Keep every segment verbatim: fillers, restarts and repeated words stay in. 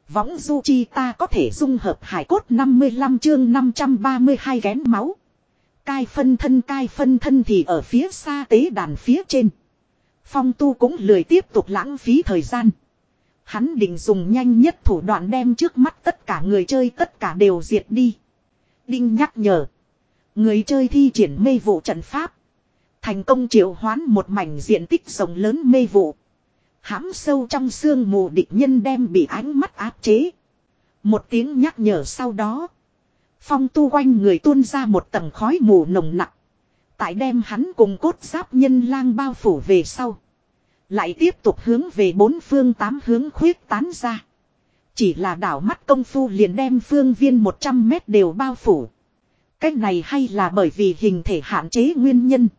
Võng du chi ta có thể dung hợp hải cốt năm mươi lăm chương năm trăm ba mươi hai ghén máu. Cai phân thân cai phân thân thì ở phía xa tế đàn phía trên. Phong Tu cũng lười tiếp tục lãng phí thời gian. Hắn định dùng nhanh nhất thủ đoạn đem trước mắt tất cả người chơi tất cả đều diệt đi. Đinh nhắc nhở. Người chơi thi triển mê vụ trận pháp. Thành công triệu hoán một mảnh diện tích rộng lớn mê vụ. Hãm sâu trong sương mù địch nhân đem bị ánh mắt áp chế. Một tiếng nhắc nhở sau đó. Phong Tu quanh người tuôn ra một tầng khói mù nồng nặc. Tại đem hắn cùng cốt giáp nhân lang bao phủ về sau. Lại tiếp tục hướng về bốn phương tám hướng khuyết tán ra. Chỉ là đảo mắt công phu liền đem phương viên một trăm mét đều bao phủ. Cách này hay là bởi vì hình thể hạn chế nguyên nhân.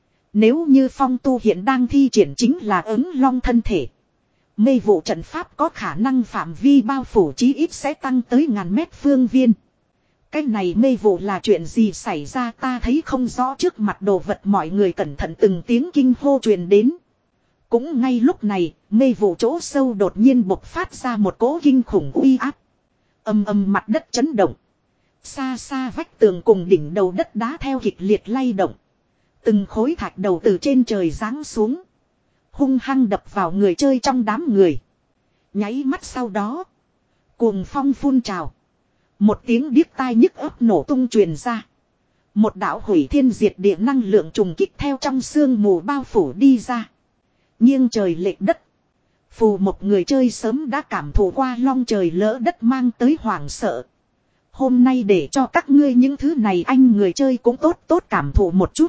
Nếu như Phong Tu hiện đang thi triển chính là ứng long thân thể. Mê vụ trận pháp có khả năng phạm vi bao phủ chí ít sẽ tăng tới ngàn mét phương viên. Cái này mê vụ là chuyện gì xảy ra ta thấy không rõ trước mặt đồ vật mọi người cẩn thận từng tiếng kinh hô truyền đến. Cũng ngay lúc này, mê vụ chỗ sâu đột nhiên bộc phát ra một cỗ kinh khủng uy áp. Âm âm mặt đất chấn động. Xa xa vách tường cùng đỉnh đầu đất đá theo kịch liệt lay động. Từng khối thạch đầu từ trên trời giáng xuống. Hung hăng đập vào người chơi trong đám người. Nháy mắt sau đó. Cuồng phong phun trào. Một tiếng điếc tai nhức ấp nổ tung truyền ra. Một đạo hủy thiên diệt địa năng lượng trùng kích theo trong sương mù bao phủ đi ra. Nghiêng trời lệch đất. Phù một người chơi sớm đã cảm thụ qua long trời lỡ đất mang tới hoảng sợ. Hôm nay để cho các ngươi những thứ này anh người chơi cũng tốt tốt cảm thụ một chút.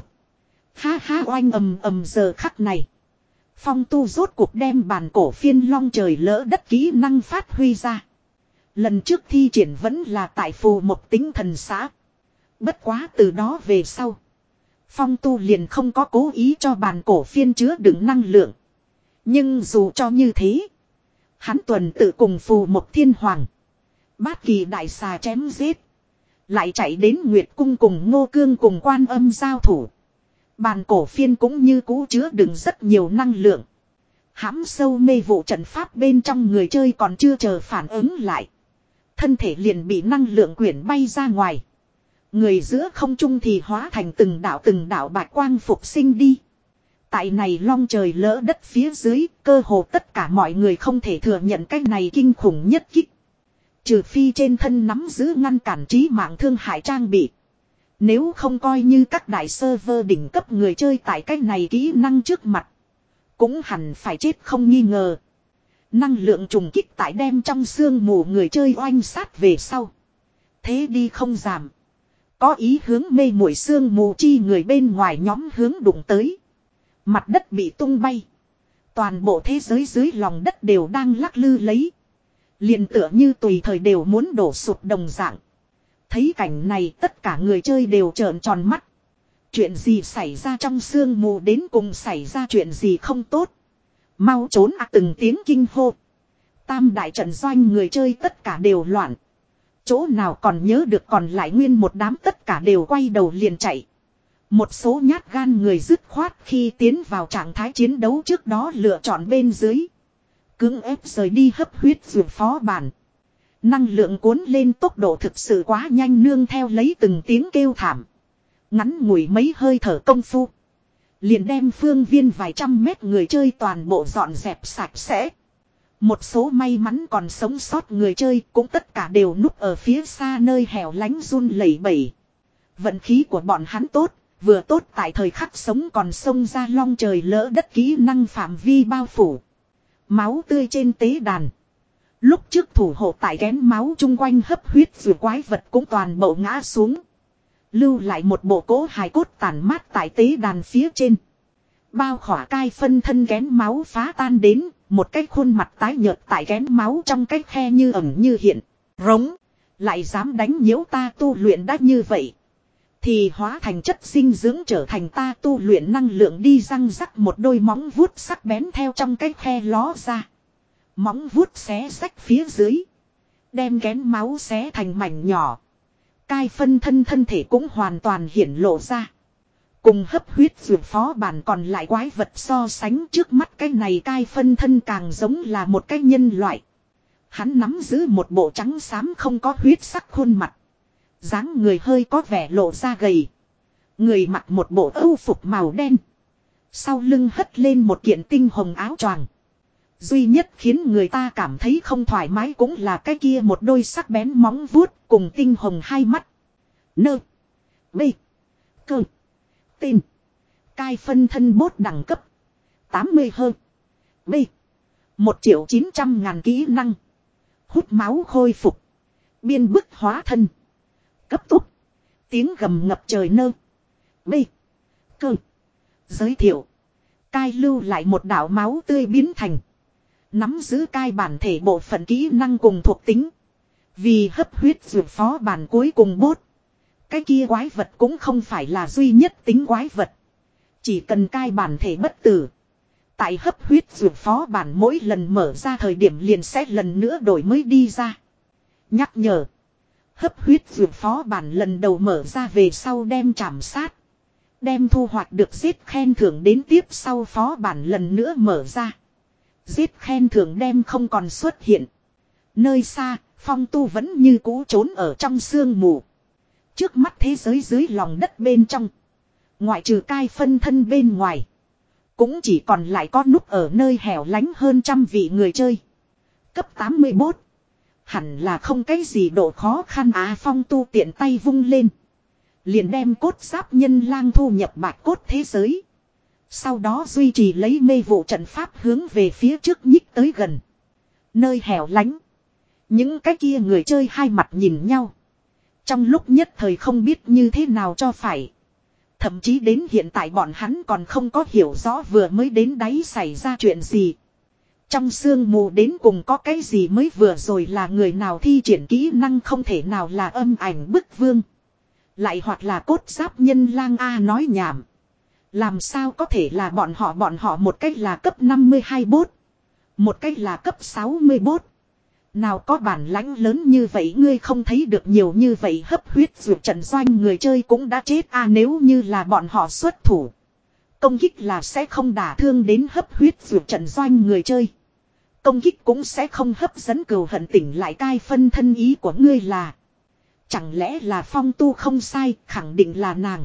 Ha ha oanh ầm ầm giờ khắc này. Phong Tu rốt cuộc đem bàn cổ phiên long trời lỡ đất kỹ năng phát huy ra. Lần trước thi triển vẫn là tại phù một tính thần xã. Bất quá từ đó về sau. Phong Tu liền không có cố ý cho bàn cổ phiên chứa đựng năng lượng. Nhưng dù cho như thế. Hắn tuần tự cùng phù một thiên hoàng. Bát kỳ đại xà chém giết. Lại chạy đến Nguyệt Cung cùng Ngô Cương cùng Quan Âm giao thủ. Bàn cổ phiên cũng như cũ chứa đựng rất nhiều năng lượng. Hãm sâu mê vụ trận pháp bên trong người chơi còn chưa chờ phản ứng lại. Thân thể liền bị năng lượng quyển bay ra ngoài. Người giữa không trung thì hóa thành từng đạo từng đạo bạch quang phục sinh đi. Tại này long trời lỡ đất phía dưới, cơ hồ tất cả mọi người không thể thừa nhận cái này kinh khủng nhất kích. Trừ phi trên thân nắm giữ ngăn cản trí mạng thương hại trang bị. Nếu không coi như các đại server đỉnh cấp người chơi tại cái này kỹ năng trước mặt. Cũng hẳn phải chết không nghi ngờ. Năng lượng trùng kích tại đem trong xương mù người chơi oanh sát về sau. Thế đi không giảm. Có ý hướng mê muội xương mù chi người bên ngoài nhóm hướng đụng tới. Mặt đất bị tung bay. Toàn bộ thế giới dưới lòng đất đều đang lắc lư lấy. Liền tựa như tùy thời đều muốn đổ sụp đồng dạng. Thấy cảnh này tất cả người chơi đều trợn tròn mắt. Chuyện gì xảy ra trong sương mù đến cùng xảy ra chuyện gì không tốt. Mau trốn à từng tiếng kinh hô. Tam đại trận doanh người chơi tất cả đều loạn. Chỗ nào còn nhớ được còn lại nguyên một đám tất cả đều quay đầu liền chạy. Một số nhát gan người dứt khoát khi tiến vào trạng thái chiến đấu trước đó lựa chọn bên dưới. Cưỡng ép rời đi hấp huyết dù phó bản. Năng lượng cuốn lên tốc độ thực sự quá nhanh nương theo lấy từng tiếng kêu thảm. Ngắn ngủi mấy hơi thở công phu. Liền đem phương viên vài trăm mét người chơi toàn bộ dọn dẹp sạch sẽ. Một số may mắn còn sống sót người chơi cũng tất cả đều núp ở phía xa nơi hẻo lánh run lẩy bẩy. Vận khí của bọn hắn tốt, vừa tốt tại thời khắc sống còn xông ra long trời lỡ đất kỹ năng phạm vi bao phủ. Máu tươi trên tế đàn. Lúc trước thủ hộ tại kén máu chung quanh hấp huyết vừa quái vật cũng toàn bộ ngã xuống. Lưu lại một bộ cỗ hài cốt tàn mát tại tế đàn phía trên. Bao khỏa cai phân thân kén máu phá tan đến, một cái khuôn mặt tái nhợt tại kén máu trong cái khe như ẩn như hiện. Rống, lại dám đánh nhiễu ta tu luyện đã như vậy. Thì hóa thành chất dinh dưỡng trở thành ta tu luyện năng lượng đi răng rắc một đôi móng vuốt sắc bén theo trong cái khe ló ra. Móng vuốt xé rách phía dưới. Đem kén máu xé thành mảnh nhỏ. Cai phân thân thân thể cũng hoàn toàn hiển lộ ra. Cùng hấp huyết dược phó bản còn lại quái vật so sánh trước mắt cái này cai phân thân càng giống là một cái nhân loại. Hắn nắm giữ một bộ trắng xám không có huyết sắc khuôn mặt. Dáng người hơi có vẻ lộ ra gầy. Người mặc một bộ âu phục màu đen. Sau lưng hất lên một kiện tinh hồng áo choàng. Duy nhất khiến người ta cảm thấy không thoải mái cũng là cái kia một đôi sắc bén móng vuốt cùng tinh hồng hai mắt. Nơ. Bê. Cơ. Tên. Cai phân thân bốt đẳng cấp. tám mươi hơn. B. một triệu chín trăm ngàn kỹ năng. Hút máu khôi phục. Biên bức hóa thân. Cấp tốc. Tiếng gầm ngập trời nơ. B. Cơ. Giới thiệu. Cai lưu lại một đạo máu tươi biến thành. Nắm giữ cai bản thể bộ phận kỹ năng cùng thuộc tính. Vì hấp huyết dược phó bản cuối cùng bốt. Cái kia quái vật cũng không phải là duy nhất tính quái vật. Chỉ cần cai bản thể bất tử. Tại hấp huyết dược phó bản mỗi lần mở ra thời điểm liền sẽ lần nữa đổi mới đi ra. Nhắc nhở. Hấp huyết dược phó bản lần đầu mở ra về sau đem trảm sát. Đem thu hoạch được giết khen thưởng đến tiếp sau phó bản lần nữa mở ra. Giết khen thưởng đem không còn xuất hiện. Nơi xa, Phong Tu vẫn như cũ trốn ở trong sương mù. Trước mắt thế giới dưới lòng đất bên trong. Ngoại trừ cai phân thân bên ngoài. Cũng chỉ còn lại có núp ở nơi hẻo lánh hơn trăm vị người chơi. Cấp tám mươi mốt. Hẳn là không cái gì độ khó khăn á. Phong Tu tiện tay vung lên. Liền đem cốt giáp nhân lang thu nhập bạch cốt thế giới. Sau đó duy trì lấy mê vụ trận pháp hướng về phía trước nhích tới gần. Nơi hẻo lánh. Những cái kia người chơi hai mặt nhìn nhau. Trong lúc nhất thời không biết như thế nào cho phải. Thậm chí đến hiện tại bọn hắn còn không có hiểu rõ vừa mới đến đáy xảy ra chuyện gì. Trong sương mù đến cùng có cái gì mới vừa rồi là người nào thi triển kỹ năng không thể nào là âm ảnh bức vương. Lại hoặc là cốt giáp nhân lang A nói nhảm. Làm sao có thể là bọn họ bọn họ một cách là cấp năm mươi hai bốt. Một cách là cấp sáu mươi bốt. Nào có bản lãnh lớn như vậy ngươi không thấy được nhiều như vậy hấp huyết dược trận doanh người chơi cũng đã chết a nếu như là bọn họ xuất thủ. Công kích là sẽ không đả thương đến hấp huyết dược trận doanh người chơi. Công kích cũng sẽ không hấp dẫn cừu hận tỉnh lại cai phân thân ý của ngươi là. Chẳng lẽ là Phong Tu không sai khẳng định là nàng.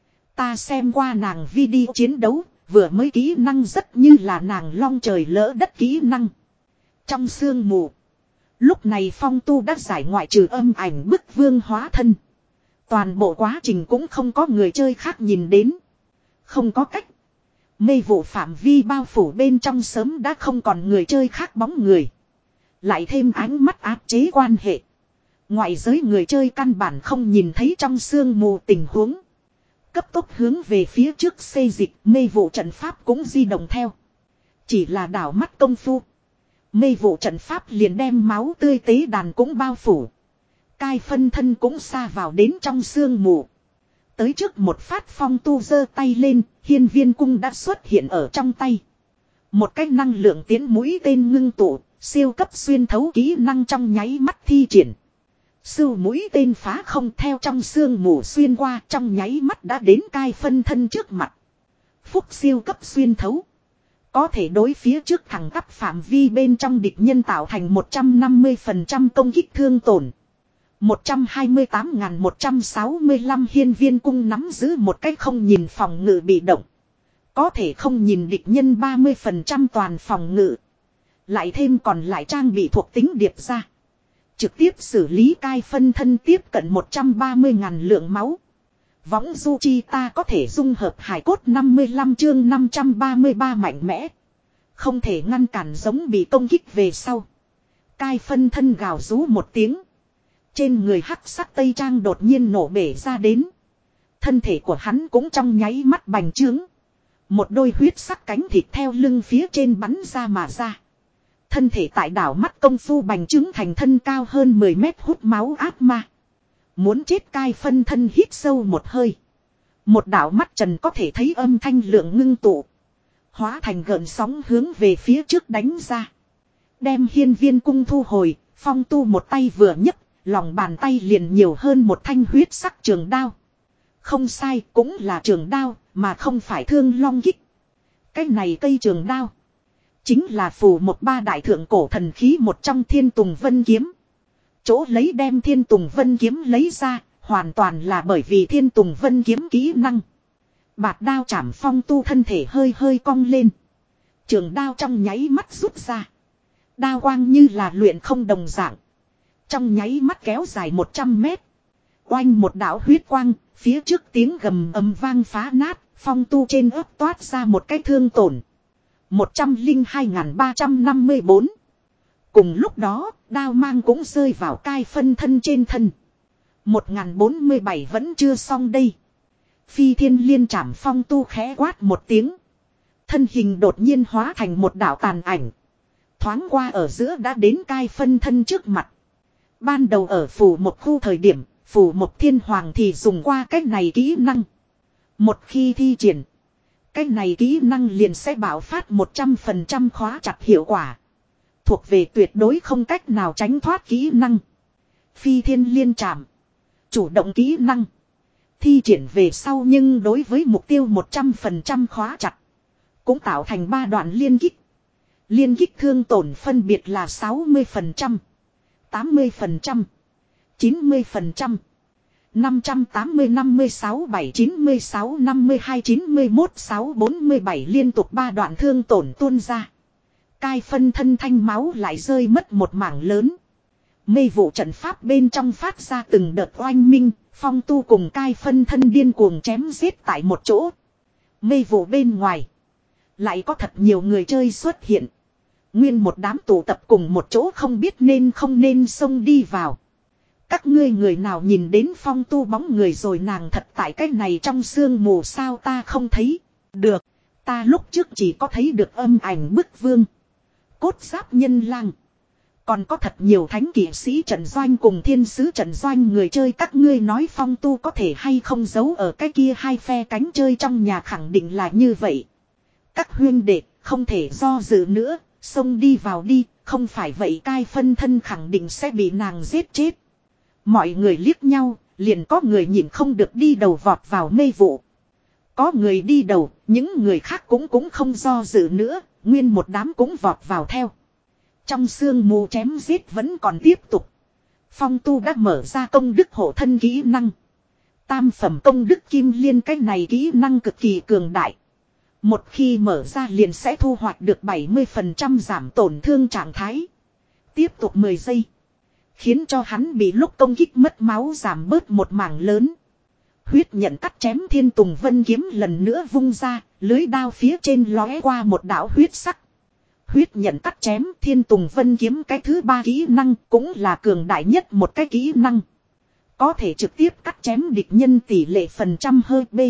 Ta xem qua nàng video chiến đấu vừa mới kỹ năng rất như là nàng long trời lỡ đất kỹ năng. Trong sương mù. Lúc này Phong Tu đã giải ngoại trừ âm ảnh bức vương hóa thân. Toàn bộ quá trình cũng không có người chơi khác nhìn đến. Không có cách. Mê vụ phạm vi bao phủ bên trong sớm đã không còn người chơi khác bóng người. Lại thêm ánh mắt áp chế quan hệ. Ngoại giới người chơi căn bản không nhìn thấy trong sương mù tình huống. Cấp tốc hướng về phía trước xây dịch mê vụ trận pháp cũng di động theo. Chỉ là đảo mắt công phu. Mê vụ trận pháp liền đem máu tươi tế đàn cũng bao phủ. Cai phân thân cũng xa vào đến trong sương mù. Tới trước một phát Phong Tu giơ tay lên, hiên viên cung đã xuất hiện ở trong tay. Một cái năng lượng tiến mũi tên ngưng tụ, siêu cấp xuyên thấu kỹ năng trong nháy mắt thi triển. Sưu mũi tên phá không theo trong sương mù xuyên qua trong nháy mắt đã đến cai phân thân trước mặt. Phúc siêu cấp xuyên thấu. Có thể đối phía trước thẳng tắp phạm vi bên trong địch nhân tạo thành một trăm năm mươi phần trăm công kích thương tổn. một trăm hai mươi tám nghìn một trăm sáu mươi lăm hiên viên cung nắm giữ một cách không nhìn phòng ngự bị động. Có thể không nhìn địch nhân ba mươi phần trăm toàn phòng ngự. Lại thêm còn lại trang bị thuộc tính điệp ra. Trực tiếp xử lý cai phân thân tiếp cận một trăm ba mươi nghìn lượng máu. Võng du chi ta có thể dung hợp hải cốt năm mươi lăm chương năm trăm ba mươi ba mạnh mẽ. Không thể ngăn cản giống bị công kích về sau. Cai phân thân gào rú một tiếng. Trên người hắc sắc tây trang đột nhiên nổ bể ra đến. Thân thể của hắn cũng trong nháy mắt bành trướng. Một đôi huyết sắc cánh thịt theo lưng phía trên bắn ra mà ra. Thân thể tại đảo mắt công phu bành trướng thành thân cao hơn mười mét hút máu ác ma. Muốn chết cai phân thân hít sâu một hơi. Một đảo mắt trần có thể thấy âm thanh lượng ngưng tụ. Hóa thành gợn sóng hướng về phía trước đánh ra. Đem hiên viên cung thu hồi, Phong Tu một tay vừa nhấc, lòng bàn tay liền nhiều hơn một thanh huyết sắc trường đao. Không sai, cũng là trường đao, mà không phải thương long kích. Cái này cây trường đao. Chính là phù một ba đại thượng cổ thần khí một trong Thiên Tùng Vân Kiếm. Chỗ lấy đem Thiên Tùng Vân Kiếm lấy ra, hoàn toàn là bởi vì Thiên Tùng Vân Kiếm kỹ năng. Bạt đao chảm Phong Tu thân thể hơi hơi cong lên. Trường đao trong nháy mắt rút ra. Đao quang như là luyện không đồng dạng. Trong nháy mắt kéo dài một trăm mét. Oanh một đạo huyết quang, phía trước tiếng gầm ầm vang phá nát, Phong Tu trên ớt toát ra một cái thương tổn. một trăm lẻ hai nghìn ba trăm năm mươi bốn. Cùng lúc đó, đao mang cũng rơi vào cai phân thân trên thân. một nghìn bốn mươi bảy vẫn chưa xong đây. Phi thiên liên chảm Phong Tu khẽ quát một tiếng. Thân hình đột nhiên hóa thành một đạo tàn ảnh. Thoáng qua ở giữa đã đến cai phân thân trước mặt. Ban đầu ở phủ một khu thời điểm, phủ một thiên hoàng thì dùng qua cách này kỹ năng. Một khi thi triển, cách này kỹ năng liền sẽ bảo phát một trăm phần trăm khóa chặt hiệu quả. Thuộc về tuyệt đối không cách nào tránh thoát kỹ năng. Phi thiên liên chảm. Chủ động kỹ năng. Thi triển về sau nhưng đối với mục tiêu một trăm phần trăm khóa chặt. Cũng tạo thành ba đoạn liên kích. Liên kích thương tổn phân biệt là sáu mươi phần trăm, tám mươi phần trăm, chín mươi phần trăm, năm trăm tám mươi, năm mươi sáu, bảy, chín mươi sáu, năm mươi hai, chín mươi mốt, sáu, bốn mươi bảy liên tục ba đoạn thương tổn tuôn ra. Cai phân thân thanh máu lại rơi mất một mảng lớn. Mê vụ trận pháp bên trong phát ra từng đợt oanh minh, Phong Tu cùng cai phân thân điên cuồng chém giết tại một chỗ. Mê vụ bên ngoài lại có thật nhiều người chơi xuất hiện. Nguyên một đám tụ tập cùng một chỗ không biết nên không nên xông đi vào. Các ngươi người nào nhìn đến Phong Tu bóng người rồi nàng thật tại cái này trong sương mù sao ta không thấy. Được, ta lúc trước chỉ có thấy được âm ảnh bức vương. Cốt giáp nhân lang. Còn có thật nhiều thánh kỵ sĩ trận doanh cùng thiên sứ trận doanh người chơi các ngươi nói Phong Tu có thể hay không giấu ở cái kia hai phe cánh chơi trong nhà khẳng định là như vậy. Các huyên đệ không thể do dự nữa, xông đi vào đi, không phải vậy cai phân thân khẳng định sẽ bị nàng giết chết. Mọi người liếc nhau, liền có người nhìn không được đi đầu vọt vào mê vụ. Có người đi đầu, những người khác cũng cũng không do dự nữa, nguyên một đám cũng vọt vào theo. Trong sương mù chém giết vẫn còn tiếp tục. Phong Tu đã mở ra công đức hộ thân kỹ năng. Tam phẩm công đức kim liên cái này kỹ năng cực kỳ cường đại. Một khi mở ra liền sẽ thu hoạch được bảy mươi phần trăm giảm tổn thương trạng thái. Tiếp tục mười giây. Khiến cho hắn bị lúc công kích mất máu giảm bớt một mảng lớn. Huyết nhận cắt chém Thiên Tùng Vân Kiếm lần nữa vung ra, lưới đao phía trên lóe qua một đạo huyết sắc. Huyết nhận cắt chém Thiên Tùng Vân Kiếm cái thứ ba kỹ năng cũng là cường đại nhất một cái kỹ năng. Có thể trực tiếp cắt chém địch nhân tỷ lệ phần trăm hơi B.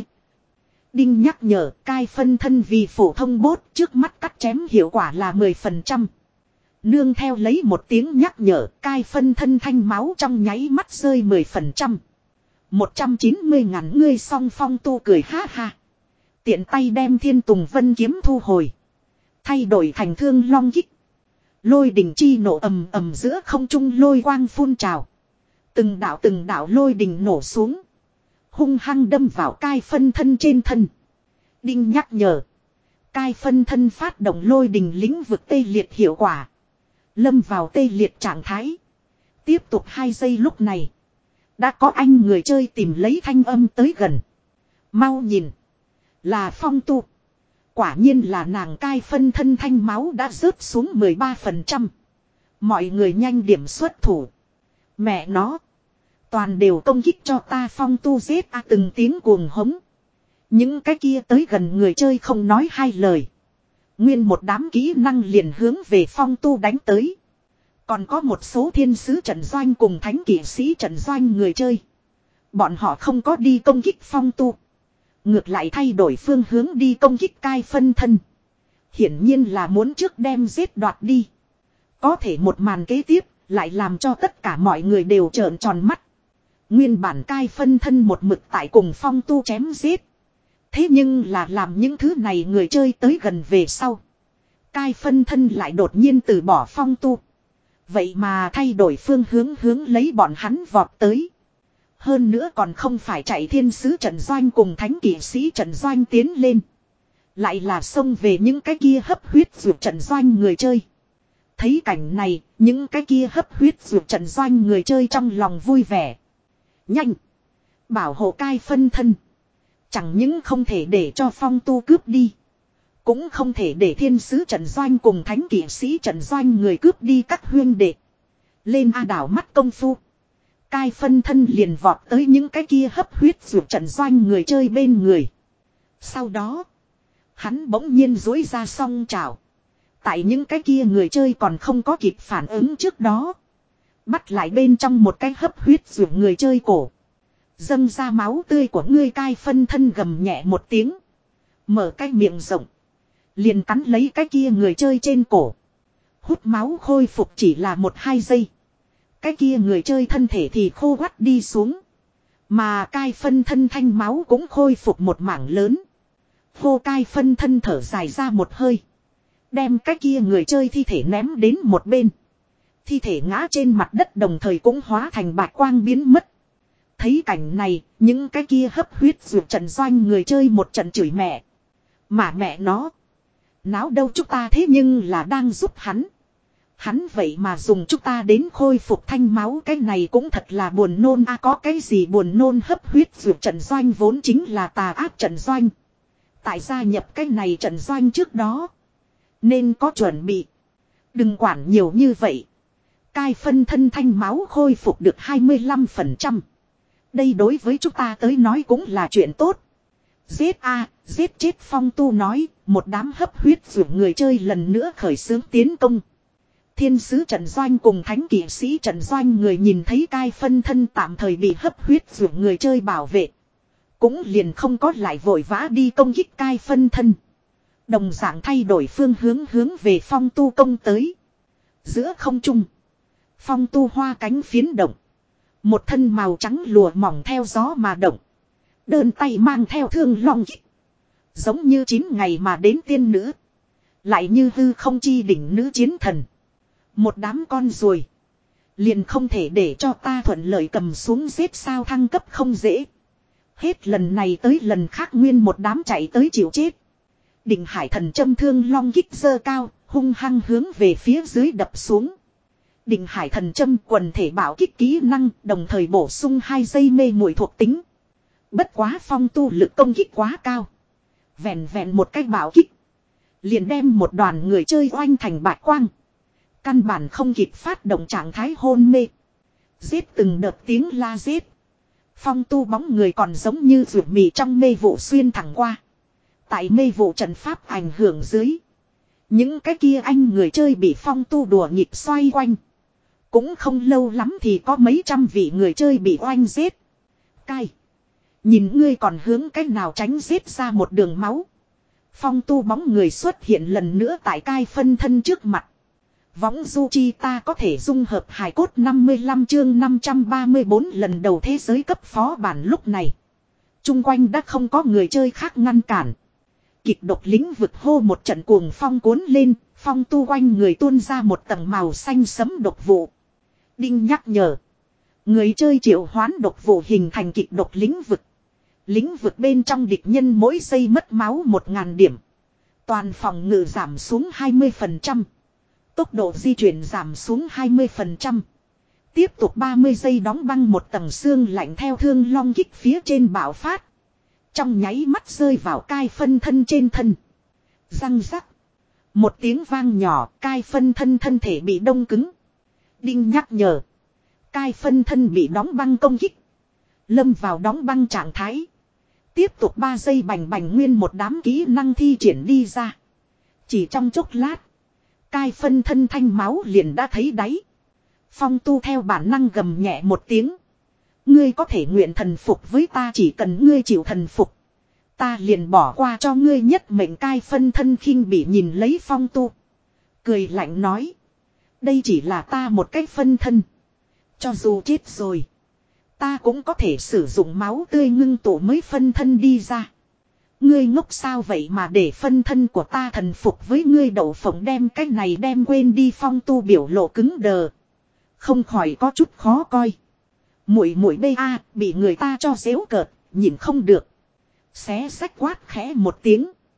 Đinh nhắc nhở cai phân thân vì phổ thông bốt trước mắt cắt chém hiệu quả là mười phần trăm. Nương theo lấy một tiếng nhắc nhở cai phân thân thanh máu trong nháy mắt rơi mười phần trăm. một trăm chín mươi ngàn ngươi song Phong Tu cười ha ha. Tiện tay đem Thiên Tùng Vân Kiếm thu hồi. Thay đổi thành thương long kích. Lôi đình chi nổ ầm ầm giữa không trung lôi quang phun trào. Từng đạo từng đạo lôi đình nổ xuống. Hung hăng đâm vào cai phân thân trên thân. Đinh nhắc nhở. Cai phân thân phát động lôi đình lĩnh vực tê liệt hiệu quả. Lâm vào tê liệt trạng thái. Tiếp tục hai giây lúc này. Đã có anh người chơi tìm lấy thanh âm tới gần. Mau nhìn. Là Phong Tu. Quả nhiên là nàng cai phân thân thanh máu đã rớt xuống mười ba phần trăm. Mọi người nhanh điểm xuất thủ. Mẹ nó. Toàn đều công kích cho ta Phong Tu giết a từng tiếng cuồng hống. Những cái kia tới gần người chơi không nói hai lời. Nguyên một đám kỹ năng liền hướng về Phong Tu đánh tới. Còn có một số thiên sứ trận doanh cùng thánh kỵ sĩ trận doanh người chơi. Bọn họ không có đi công kích Phong Tu. Ngược lại thay đổi phương hướng đi công kích cai phân thân. Hiển nhiên là muốn trước đem giết đoạt đi. Có thể một màn kế tiếp lại làm cho tất cả mọi người đều trợn tròn mắt. Nguyên bản cai phân thân một mực tại cùng Phong Tu chém giết. Thế nhưng là làm những thứ này người chơi tới gần về sau. Cai phân thân lại đột nhiên từ bỏ Phong Tu. Vậy mà thay đổi phương hướng hướng lấy bọn hắn vọt tới. Hơn nữa còn không phải chạy thiên sứ trận doanh cùng thánh kỵ sĩ trận doanh tiến lên. Lại là xông về những cái kia hấp huyết dược trận doanh người chơi. Thấy cảnh này, những cái kia hấp huyết dược trận doanh người chơi trong lòng vui vẻ. Nhanh! Bảo hộ cai phân thân. Chẳng những không thể để cho phong tu cướp đi. Cũng không thể để thiên sứ trận doanh cùng thánh kỵ sĩ trận doanh người cướp đi các huyên đệ. Lên A đảo mắt công phu. Cai phân thân liền vọt tới những cái kia hấp huyết dược trận doanh người chơi bên người. Sau đó, hắn bỗng nhiên dối ra song trào. Tại những cái kia người chơi còn không có kịp phản ứng trước đó. Bắt lại bên trong một cái hấp huyết dược người chơi cổ. Dâng ra máu tươi của ngươi cai phân thân gầm nhẹ một tiếng. Mở cái miệng rộng. Liền cắn lấy cái kia người chơi trên cổ. Hút máu khôi phục chỉ là một hai giây. Cái kia người chơi thân thể thì khô quắt đi xuống. Mà cai phân thân thanh máu cũng khôi phục một mảng lớn. Khô cai phân thân thở dài ra một hơi. Đem cái kia người chơi thi thể ném đến một bên. Thi thể ngã trên mặt đất đồng thời cũng hóa thành bạch quang biến mất. Thấy cảnh này, những cái kia hấp huyết dược trận doanh người chơi một trận chửi mẹ. Mà mẹ nó. Náo đâu chúng ta thế nhưng là đang giúp hắn. Hắn vậy mà dùng chúng ta đến khôi phục thanh máu, cái này cũng thật là buồn nôn a. À, có cái gì buồn nôn, hấp huyết dược trận doanh vốn chính là tà ác trận doanh. Tại gia nhập cái này trận doanh trước đó. Nên có chuẩn bị. Đừng quản nhiều như vậy. Cai phân thân thanh máu khôi phục được hai mươi lăm phần trăm. Đây đối với chúng ta tới nói cũng là chuyện tốt. Giết a, giết chết phong tu nói, một đám hấp huyết dụ người chơi lần nữa khởi xướng tiến công. Thiên sứ trận doanh cùng thánh kỵ sĩ trận doanh người nhìn thấy cai phân thân tạm thời bị hấp huyết dụ người chơi bảo vệ. Cũng liền không có lại vội vã đi công kích cai phân thân. Đồng dạng thay đổi phương hướng hướng về phong tu công tới. Giữa không trung. Phong tu hoa cánh phiến động. Một thân màu trắng lùa mỏng theo gió mà động. Đơn tay mang theo thương long kích. Giống như chín ngày mà đến tiên nữ. Lại như hư không chi đỉnh nữ chiến thần. Một đám con ruồi. Liền không thể để cho ta thuận lợi cầm xuống giết sao, thăng cấp không dễ. Hết lần này tới lần khác nguyên một đám chạy tới chịu chết. Đỉnh hải thần châm thương long kích giơ cao, hung hăng hướng về phía dưới đập xuống. Đỉnh hải thần châm quần thể bảo kích kỹ năng, đồng thời bổ sung hai giây mê muội thuộc tính. Bất quá phong tu lực công kích quá cao. Vẹn vẹn một cái bảo kích. Liền đem một đoàn người chơi oanh thành bạch quang. Căn bản không kịp phát động trạng thái hôn mê. Giết từng đợt tiếng la giết. Phong tu bóng người còn giống như ruột mì trong mê vụ xuyên thẳng qua. Tại mê vụ trận pháp ảnh hưởng dưới. Những cái kia anh người chơi bị phong tu đùa nhịp xoay quanh. Cũng không lâu lắm thì có mấy trăm vị người chơi bị oanh giết. Cai. Nhìn ngươi còn hướng cách nào tránh giết ra một đường máu. Phong tu bóng người xuất hiện lần nữa tại cai phân thân trước mặt. Võng du chi ta có thể dung hợp hài cốt năm mươi lăm chương năm trăm ba mươi tư lần đầu thế giới cấp phó bản lúc này. Trung quanh đã không có người chơi khác ngăn cản. Kịch độc lĩnh vực hô một trận cuồng phong cuốn lên, phong tu quanh người tuôn ra một tầng màu xanh sấm độc vụ. Đinh nhắc nhở. Người chơi triệu hoán độc vụ hình thành kịch độc lĩnh vực. Lĩnh vực bên trong địch nhân mỗi giây mất máu một nghìn điểm. Toàn phòng ngự giảm xuống hai mươi phần trăm. Tốc độ di chuyển giảm xuống hai mươi phần trăm. Tiếp tục ba mươi giây đóng băng một tầng xương lạnh theo thương long kích phía trên bạo phát. Trong nháy mắt rơi vào cai phân thân trên thân. Răng rắc. Một tiếng vang nhỏ, cai phân thân thân thể bị đông cứng. Đinh nhắc nhở. Cai phân thân bị đóng băng công kích. Lâm vào đóng băng trạng thái. Tiếp tục ba giây bành bành nguyên một đám kỹ năng thi triển đi ra. Chỉ trong chốc lát. Cai phân thân thanh máu liền đã thấy đáy. Phong tu theo bản năng gầm nhẹ một tiếng. Ngươi có thể nguyện thần phục với ta, chỉ cần ngươi chịu thần phục. Ta liền bỏ qua cho ngươi nhất mệnh. Cai phân thân khinh bị nhìn lấy phong tu. Cười lạnh nói. Đây chỉ là ta một cách phân thân. Cho dù chết rồi. Ta cũng có thể sử dụng máu tươi ngưng tụ mới phân thân đi ra. Ngươi ngốc sao vậy mà để phân thân của ta thần phục với ngươi, đậu phộng đem cái này đem quên đi. Phong tu biểu lộ cứng đờ. Không khỏi có chút khó coi. Muội muội bê a bị người ta cho giễu cợt, nhìn không được. Xé sách quát khẽ một tiếng.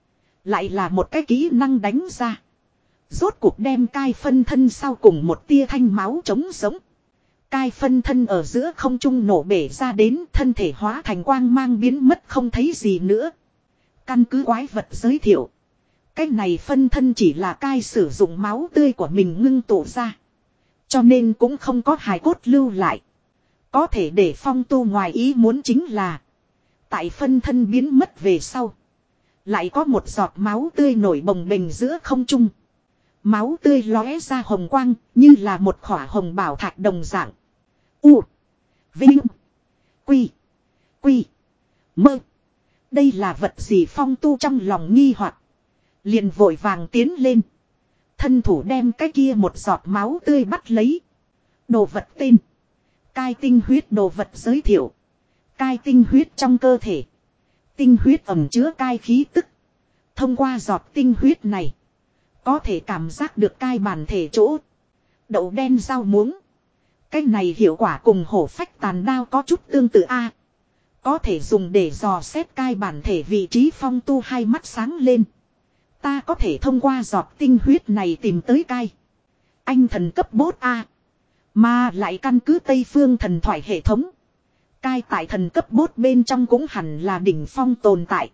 Lại là một cái kỹ năng đánh ra. Rốt cuộc đem cai phân thân sau cùng một tia thanh máu trống sống. Cai phân thân ở giữa không trung nổ bể ra đến, thân thể hóa thành quang mang biến mất không thấy gì nữa. Căn cứ quái vật giới thiệu. Cái này phân thân chỉ là cai sử dụng máu tươi của mình ngưng tụ ra. Cho nên cũng không có hài cốt lưu lại. Có thể để Phong Tu ngoài ý muốn chính là. Tại phân thân biến mất về sau. Lại có một giọt máu tươi nổi bồng bềnh giữa không trung. Máu tươi lóe ra hồng quang như là một khỏa hồng bảo thạch đồng dạng. U. Vinh. Quy. Quy. Mơ. Đây là vật gì Phong Tu trong lòng nghi hoặc, liền vội vàng tiến lên. Thân thủ đem cái kia một giọt máu tươi bắt lấy. Đồ vật tên. Cai tinh huyết đồ vật giới thiệu. Cai tinh huyết trong cơ thể. Tinh huyết ẩn chứa cai khí tức. Thông qua giọt tinh huyết này. Có thể cảm giác được cai bản thể chỗ. Đậu đen rau muống. Cái này hiệu quả cùng hổ phách tàn đao có chút tương tự a. Có thể dùng để dò xét cai bản thể vị trí Phong Tu hai mắt sáng lên. Ta có thể thông qua giọt tinh huyết này tìm tới cai. Anh thần cấp bốt a. Mà lại căn cứ Tây Phương thần thoại hệ thống. Cai tại thần cấp bốt bên trong cũng hẳn là đỉnh phong tồn tại.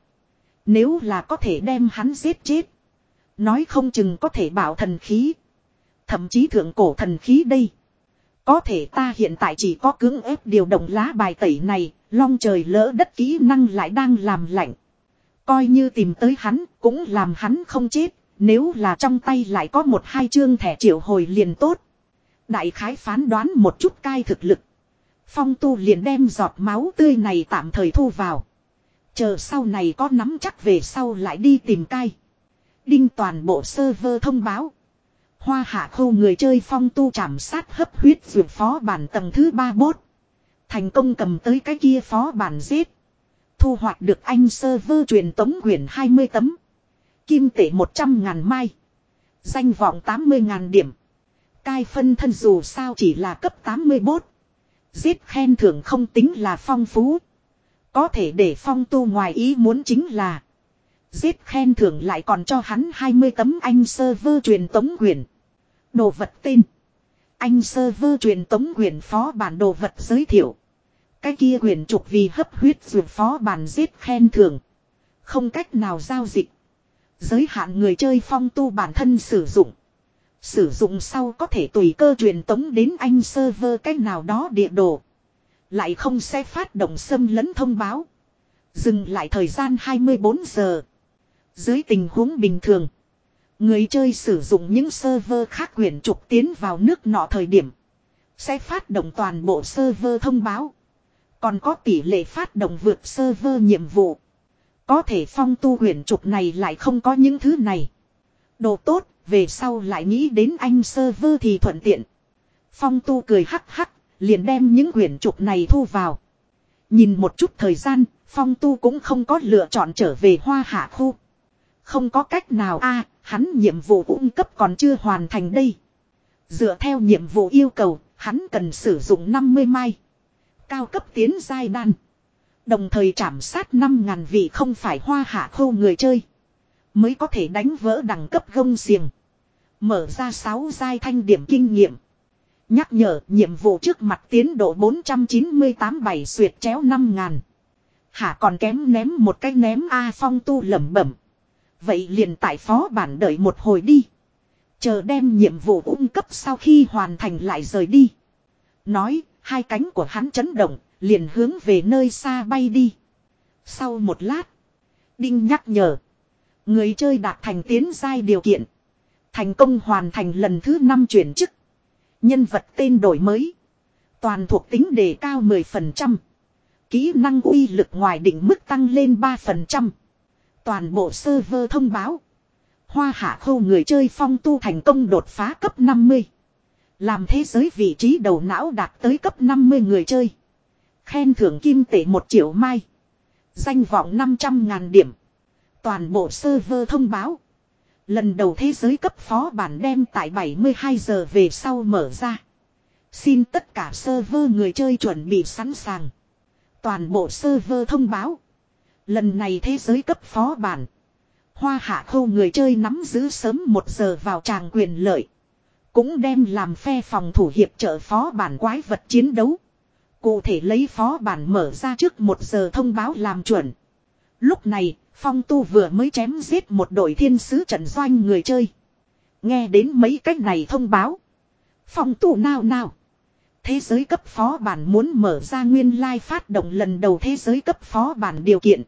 Nếu là có thể đem hắn giết chết. Nói không chừng có thể bảo thần khí. Thậm chí thượng cổ thần khí đây. Có thể ta hiện tại chỉ có cưỡng ép điều động lá bài tẩy này. Long trời lỡ đất kỹ năng lại đang làm lạnh. Coi như tìm tới hắn cũng làm hắn không chết. Nếu là trong tay lại có một hai chương thẻ triệu hồi liền tốt. Đại khái phán đoán một chút cai thực lực. Phong Tu liền đem giọt máu tươi này tạm thời thu vào. Chờ sau này có nắm chắc về sau lại đi tìm cai. Đinh toàn bộ server thông báo. Hoa hạ khu người chơi Phong Tu chảm sát hấp huyết vượt phó bản tầng thứ ba bốt. Thành công cầm tới cái kia phó bản giết. Thu hoạch được anh server truyền tống quyển hai mươi tấm. Kim tệ một trăm ngàn mai. Danh vọng tám mươi ngàn điểm. Cai phân thân dù sao chỉ là cấp tám mươi bốt. Giết khen thưởng không tính là phong phú. Có thể để Phong Tu ngoài ý muốn chính là. Giết khen thưởng lại còn cho hắn hai mươi tấm anh server truyền tống quyển. Đồ vật tên. Anh server truyền tống quyển phó bản đồ vật giới thiệu. Cái kia quyển trục vì hấp huyết dù phó bản giết khen thưởng. Không cách nào giao dịch. Giới hạn người chơi Phong Tu bản thân sử dụng. Sử dụng sau có thể tùy cơ truyền tống đến anh server cách nào đó địa đồ. Lại không sẽ phát động xâm lấn thông báo. Dừng lại thời gian hai mươi bốn giờ. Dưới tình huống bình thường. Người chơi sử dụng những server khác quyển trục tiến vào nước nọ thời điểm. Sẽ phát động toàn bộ server thông báo. Còn có tỷ lệ phát động vượt server nhiệm vụ. Có thể Phong Tu quyển trục này lại không có những thứ này. Đồ tốt, về sau lại nghĩ đến anh server thì thuận tiện. Phong Tu cười hắc hắc, liền đem những quyển trục này thu vào. Nhìn một chút thời gian, Phong Tu cũng không có lựa chọn trở về Hoa Hạ khu. Không có cách nào a, hắn nhiệm vụ cung cấp còn chưa hoàn thành đây. Dựa theo nhiệm vụ yêu cầu, hắn cần sử dụng năm mươi mai. Cao cấp tiến giai đan. Đồng thời trảm sát năm ngàn vị không phải Hoa Hạ khu người chơi. Mới có thể đánh vỡ đẳng cấp gông xiềng. Mở ra sáu giai thanh điểm kinh nghiệm. Nhắc nhở nhiệm vụ trước mặt tiến độ bốn trăm chín mươi tám bảy xuyệt chéo năm ngàn. Hả còn kém ném một cái ném A Phong Tu lẩm bẩm. Vậy liền tại phó bản đợi một hồi đi. Chờ đem nhiệm vụ cung cấp sau khi hoàn thành lại rời đi. Nói, hai cánh của hắn chấn động, liền hướng về nơi xa bay đi. Sau một lát, Đinh nhắc nhở. Người chơi đạt thành tiến giai điều kiện. Thành công hoàn thành lần thứ năm chuyển chức. Nhân vật tên đổi mới. Toàn thuộc tính đề cao mười phần trăm. Kỹ năng uy lực ngoài định mức tăng lên ba phần trăm. Toàn bộ server thông báo. Hoa hạ khu người chơi Phong Tu thành công đột phá cấp năm mươi. Làm thế giới vị trí đầu não đạt tới cấp năm mươi người chơi. Khen thưởng kim tệ một triệu mai. Danh vọng năm trăm ngàn điểm. Toàn bộ server thông báo. Lần đầu thế giới cấp phó bản đem tại bảy mươi hai giờ về sau mở ra. Xin tất cả server người chơi chuẩn bị sẵn sàng. Toàn bộ server thông báo. Lần này thế giới cấp phó bản. Hoa Hạ Khâu người chơi nắm giữ sớm một giờ vào tràng quyền lợi. Cũng đem làm phe phòng thủ hiệp trợ phó bản quái vật chiến đấu. Cụ thể lấy phó bản mở ra trước một giờ thông báo làm chuẩn. Lúc này, Phong Tu vừa mới chém giết một đội thiên sứ trận doanh người chơi. Nghe đến mấy cách này thông báo. Phong Tu nào nào. Thế giới cấp phó bản muốn mở ra nguyên lai phát động lần đầu thế giới cấp phó bản điều kiện.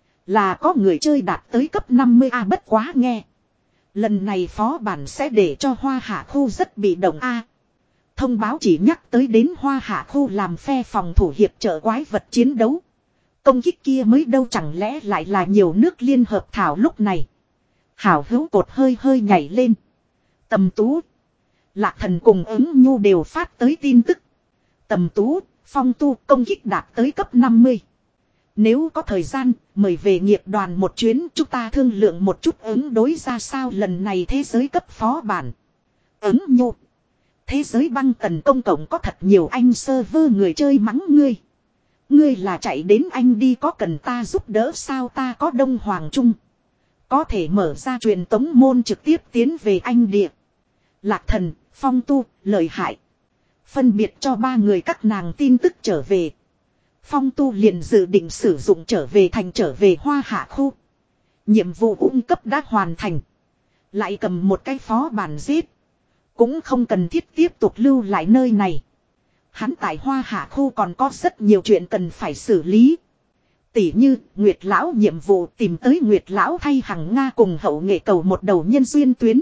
Là có người chơi đạt tới cấp năm mươi A bất quá nghe. Lần này phó bản sẽ để cho Hoa Hạ Khu rất bị động A. Thông báo chỉ nhắc tới đến Hoa Hạ Khu làm phe phòng thủ hiệp trợ quái vật chiến đấu. Công kích kia mới đâu chẳng lẽ lại là nhiều nước liên hợp thảo lúc này. Hảo hữu cột hơi hơi nhảy lên. Tầm Tú, Lạc Thần cùng ứng nhu đều phát tới tin tức. Tầm Tú, Phong Tu công kích đạt tới cấp năm mươi. Nếu có thời gian, mời về nghiệp đoàn một chuyến chúng ta thương lượng một chút ứng đối ra sao lần này thế giới cấp phó bản. Ứng nhu. Thế giới băng tần công cộng có thật nhiều anh server người chơi mắng ngươi. Ngươi là chạy đến anh đi có cần ta giúp đỡ sao ta có Đông Hoàng Trung. Có thể mở ra truyền tống môn trực tiếp tiến về anh địa. Lạc Thần, Phong Tu, lợi hại. Phân biệt cho ba người các nàng tin tức trở về. Phong Tu liền dự định sử dụng trở về thành trở về Hoa Hạ Khu. Nhiệm vụ ung cấp đã hoàn thành. Lại cầm một cái phó bản giết. Cũng không cần thiết tiếp tục lưu lại nơi này. Hắn tại Hoa Hạ Khu còn có rất nhiều chuyện cần phải xử lý. Tỉ như Nguyệt Lão nhiệm vụ tìm tới Nguyệt Lão thay Hằng Nga cùng hậu nghệ cầu một đầu nhân duyên tuyến.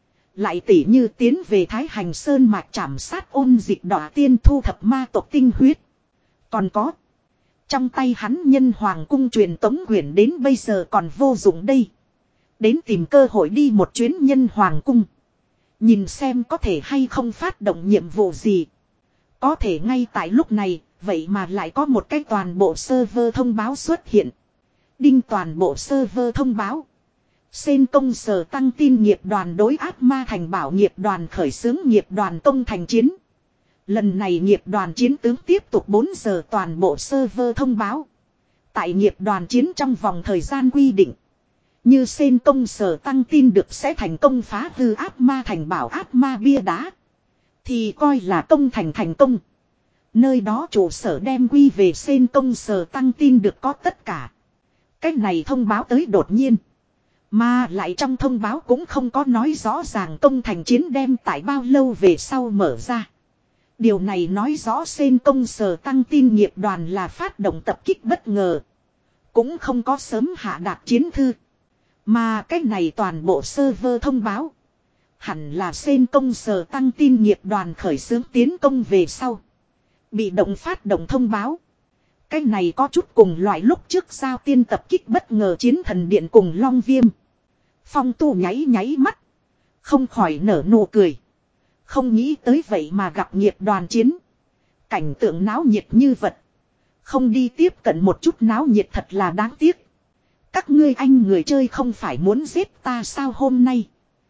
Lại tỉ như tiến về Thái Hành Sơn mạch trảm sát ôn dịch đỏ tiên thu thập ma tộc tinh huyết. Còn có. Trong tay hắn nhân hoàng cung truyền tống quyển đến bây giờ còn vô dụng đây. Đến tìm cơ hội đi một chuyến nhân hoàng cung. Nhìn xem có thể hay không phát động nhiệm vụ gì. Có thể ngay tại lúc này, vậy mà lại có một cái toàn bộ server thông báo xuất hiện. Đinh toàn bộ server thông báo. Sen công sở tăng tin nghiệp đoàn đối ác ma thành bảo nghiệp đoàn khởi xướng nghiệp đoàn công thành chiến. Lần này nghiệp đoàn chiến tướng tiếp tục bốn giờ toàn bộ server thông báo. Tại nghiệp đoàn chiến trong vòng thời gian quy định. Như Sen công sở tăng tin được sẽ thành công phá hư ác ma thành bảo ác ma bia đá. Thì coi là công thành thành công. Nơi đó trụ sở đem quy về Sen công sở tăng tin được có tất cả. Cách này thông báo tới đột nhiên. Mà lại trong thông báo cũng không có nói rõ ràng công thành chiến đem tại bao lâu về sau mở ra. Điều này nói rõ Sen công sở tăng tin nghiệp đoàn là phát động tập kích bất ngờ. Cũng không có sớm hạ đạt chiến thư. Mà cách này toàn bộ server thông báo. Hẳn là Sen công sở tăng tin nghiệp đoàn khởi xướng tiến công về sau. Bị động phát động thông báo. Cách này có chút cùng loại lúc trước giao tiên tập kích bất ngờ chiến thần điện cùng Long Viêm. Phong Tu nháy nháy mắt. Không khỏi nở nụ cười. Không nghĩ tới vậy mà gặp nghiệp đoàn chiến. Cảnh tượng náo nhiệt như vật. Không đi tiếp cận một chút náo nhiệt thật là đáng tiếc. Các ngươi anh người chơi không phải muốn giết ta sao hôm nay.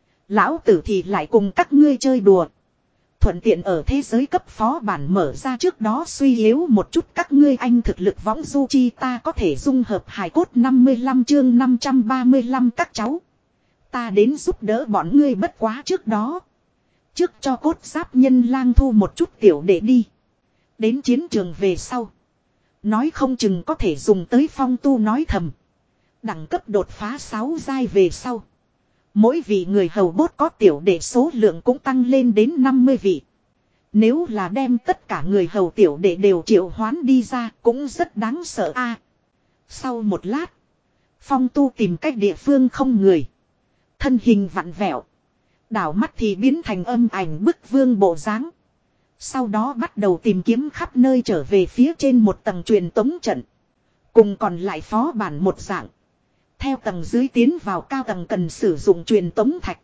Lão tử thì lại cùng các ngươi chơi đùa. Thuận tiện ở thế giới cấp phó bản mở ra trước đó suy yếu một chút các ngươi anh thực lực võng du chi ta có thể dung hợp hài cốt năm mươi lăm chương năm trăm ba mươi lăm các cháu. Ta đến giúp đỡ bọn ngươi bất quá trước đó. Trước cho cốt giáp nhân lang thu một chút tiểu để đi. Đến chiến trường về sau. Nói không chừng có thể dùng tới Phong Tu nói thầm. Đẳng cấp đột phá sáu giai về sau. Mỗi vị người hầu bốt có tiểu để số lượng cũng tăng lên đến năm mươi vị. Nếu là đem tất cả người hầu tiểu để đều triệu hoán đi ra cũng rất đáng sợ a. Sau một lát. Phong Tu tìm cách địa phương không người. Thân hình vặn vẹo. Đảo mắt thì biến thành âm ảnh bức vương bộ dáng. Sau đó bắt đầu tìm kiếm khắp nơi trở về phía trên một tầng truyền tống trận. Cùng còn lại phó bản một dạng. Theo tầng dưới tiến vào cao tầng cần sử dụng truyền tống thạch.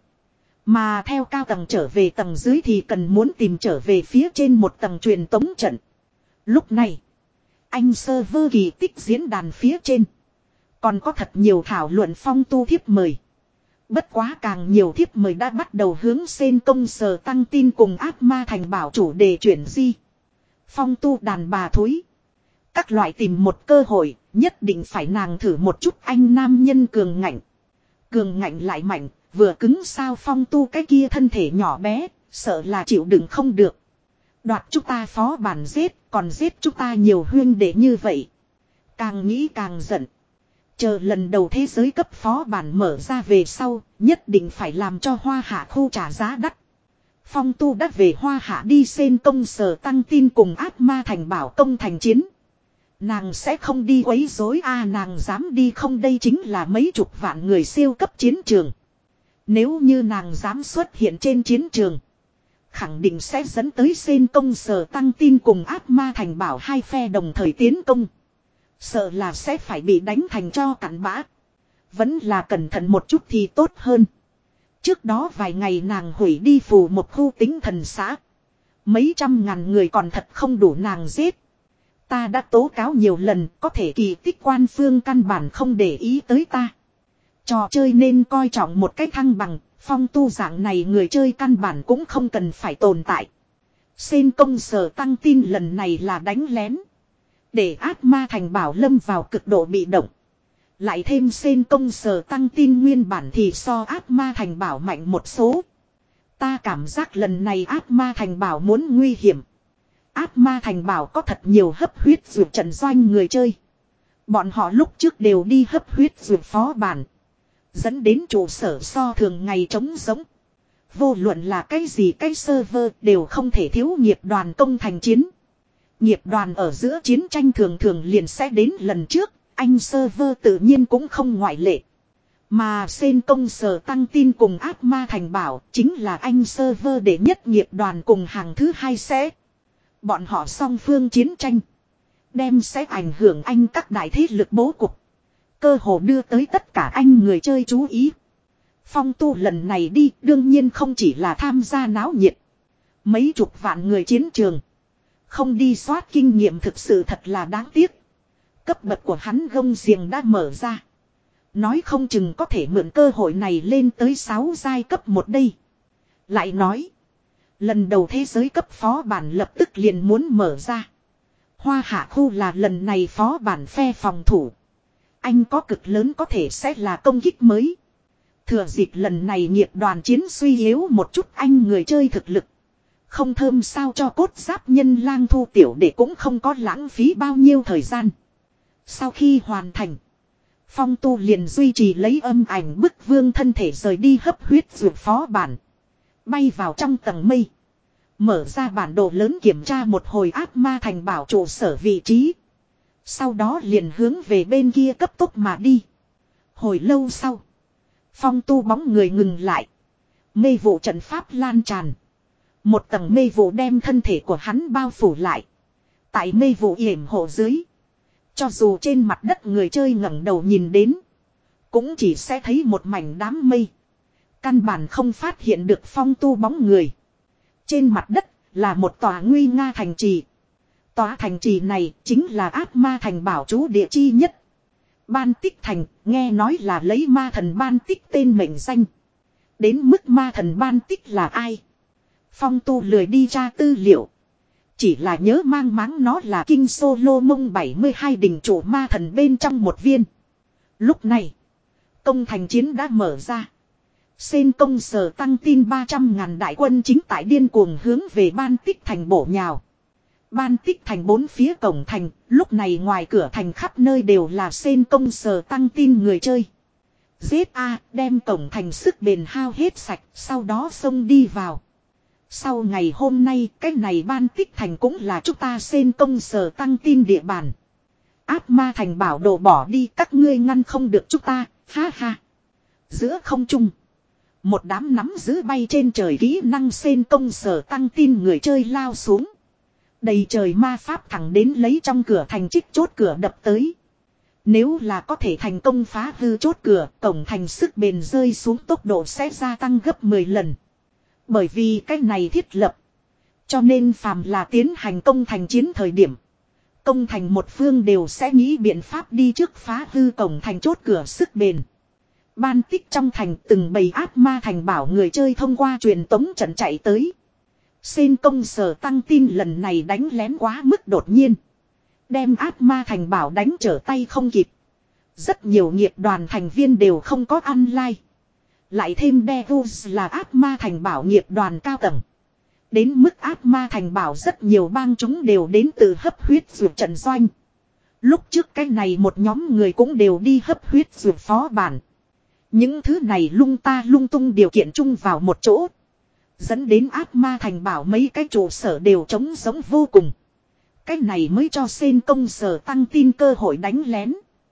Mà theo cao tầng trở về tầng dưới thì cần muốn tìm trở về phía trên một tầng truyền tống trận. Lúc này, anh server kỳ tích diễn đàn phía trên. Còn có thật nhiều thảo luận Phong Tu thiếp mời. Bất quá càng nhiều thiếp mời đã bắt đầu hướng Sen công sở tăng tin cùng ác ma thành bảo chủ đề chuyển di. Phong Tu đàn bà thối. Các loại tìm một cơ hội, nhất định phải nàng thử một chút anh nam nhân cường ngạnh. cường ngạnh lại mạnh, vừa cứng sao Phong Tu cái kia thân thể nhỏ bé, sợ là chịu đựng không được. Đoạt chúng ta phó bản giết, còn giết chúng ta nhiều huyên đệ như vậy. Càng nghĩ càng giận. Chờ lần đầu thế giới cấp phó bản mở ra về sau, nhất định phải làm cho Hoa Hạ khu trả giá đắt. Phong Tu đã về Hoa Hạ đi xên công sở tăng tin cùng ác ma thành bảo công thành chiến. Nàng sẽ không đi quấy rối a à, nàng dám đi không, đây chính là mấy chục vạn người siêu cấp chiến trường. Nếu như nàng dám xuất hiện trên chiến trường, khẳng định sẽ dẫn tới xên công sở tăng tin cùng ác ma thành bảo hai phe đồng thời tiến công. Sợ là sẽ phải bị đánh thành cho cặn bã. Vẫn là cẩn thận một chút thì tốt hơn. Trước đó vài ngày nàng hủy đi phù một khu tính thần xã. Mấy trăm ngàn người còn thật không đủ nàng giết. Ta đã tố cáo nhiều lần, có thể kỳ tích quan phương căn bản không để ý tới ta. Trò chơi nên coi trọng một cách thăng bằng, Phong Tu dạng này người chơi căn bản cũng không cần phải tồn tại. Xên công sở tăng tin lần này là đánh lén. Để ác ma thành bảo lâm vào cực độ bị động. Lại thêm xên công sở tăng tin nguyên bản thì so ác ma thành bảo mạnh một số. Ta cảm giác lần này ác ma thành bảo muốn nguy hiểm. Ác ma thành bảo có thật nhiều hấp huyết dược trận doanh người chơi. Bọn họ lúc trước đều đi hấp huyết dược phó bản. Dẫn đến trụ sở so thường ngày trống giống. Vô luận là cái gì cái server đều không thể thiếu nghiệp đoàn công thành chiến. Nghiệp đoàn ở giữa chiến tranh thường thường liền sẽ đến lần trước, anh server tự nhiên cũng không ngoại lệ. Mà xên công sở tăng tin cùng ác ma thành bảo chính là anh server đệ nhất nghiệp đoàn cùng hàng thứ hai sẽ. Bọn họ song phương chiến tranh. Đem sẽ ảnh hưởng anh các đại thế lực bố cục. Cơ hồ đưa tới tất cả anh người chơi chú ý. Phong Tu lần này đi đương nhiên không chỉ là tham gia náo nhiệt. Mấy chục vạn người chiến trường. Không đi soát kinh nghiệm thực sự thật là đáng tiếc. Cấp bậc của hắn gông xiềng đã mở ra. Nói không chừng có thể mượn cơ hội này lên tới sáu giai cấp một đây. Lại nói. Lần đầu thế giới cấp phó bản lập tức liền muốn mở ra. Hoa Hạ khu là lần này phó bản phe phòng thủ. Anh có cực lớn có thể sẽ là công kích mới. Thừa dịp lần này nghiệp đoàn chiến suy yếu một chút anh người chơi thực lực. Không thơm sao cho cốt giáp nhân lang thu tiểu để cũng không có lãng phí bao nhiêu thời gian. Sau khi hoàn thành. Phong Tu liền duy trì lấy âm ảnh bức vương thân thể rời đi hấp huyết dược phó bản. Bay vào trong tầng mây. Mở ra bản đồ lớn kiểm tra một hồi ác ma thành bảo trụ sở vị trí. Sau đó liền hướng về bên kia cấp tốc mà đi. Hồi lâu sau. Phong Tu bóng người ngừng lại. Mê vụ trận pháp lan tràn. Một tầng mê vụ đem thân thể của hắn bao phủ lại. Tại mê vụ yểm hộ dưới. Cho dù trên mặt đất người chơi ngẩng đầu nhìn đến. Cũng chỉ sẽ thấy một mảnh đám mây. Căn bản không phát hiện được Phong Tu bóng người. Trên mặt đất là một tòa nguy nga thành trì. Tòa thành trì này chính là ác ma thành bảo trú địa chi nhất. Ban Tích Thành nghe nói là lấy ma thần Ban Tích tên mệnh danh. Đến mức ma thần Ban Tích là ai? Phong Tu lười đi tra tư liệu. Chỉ là nhớ mang máng nó là Kinh Solo Mông bảy mươi hai đỉnh chủ ma thần bên trong một viên. Lúc này, công thành chiến đã mở ra. Xên công sở tăng tin ba trăm ngàn đại quân chính tại điên cuồng hướng về Ban Tích Thành bổ nhào. Ban Tích Thành bốn phía cổng thành, lúc này ngoài cửa thành khắp nơi đều là xên công sở tăng tin người chơi. Giết A, đem cổng thành sức bền hao hết sạch, sau đó xông đi vào. Sau ngày hôm nay, cái này Ban Tích Thành cũng là chúng ta xên công sở tăng tin địa bàn. Ác ma thành bảo đồ bỏ đi, các ngươi ngăn không được chúng ta, ha ha. Giữa không trung. Một đám nắm giữ bay trên trời kỹ năng xên công sở tăng tin người chơi lao xuống. Đầy trời ma pháp thẳng đến lấy trong cửa thành trích chốt cửa đập tới. Nếu là có thể thành công phá hư chốt cửa, cổng thành sức bền rơi xuống tốc độ sẽ gia tăng gấp mười lần. Bởi vì cái này thiết lập. Cho nên phàm là tiến hành công thành chiến thời điểm. Công thành một phương đều sẽ nghĩ biện pháp đi trước phá hư cổng thành chốt cửa sức bền. Ban Tích trong thành từng bầy ác ma thành bảo người chơi thông qua truyền tống trận chạy tới. Xên công sở tăng tin lần này đánh lén quá mức đột nhiên. Đem ác ma thành bảo đánh trở tay không kịp. Rất nhiều nghiệp đoàn thành viên đều không có online. Lại thêm Devus là ác ma thành bảo nghiệp đoàn cao tầng. Đến mức ác ma thành bảo rất nhiều bang chúng đều đến từ hấp huyết dược trận doanh. Lúc trước cái này một nhóm người cũng đều đi hấp huyết dược phó bản. Những thứ này lung ta lung tung điều kiện chung vào một chỗ. Dẫn đến ác ma thành bảo mấy cái trụ sở đều trống giống vô cùng. Cái này mới cho Sen công sở tăng tin cơ hội đánh lén.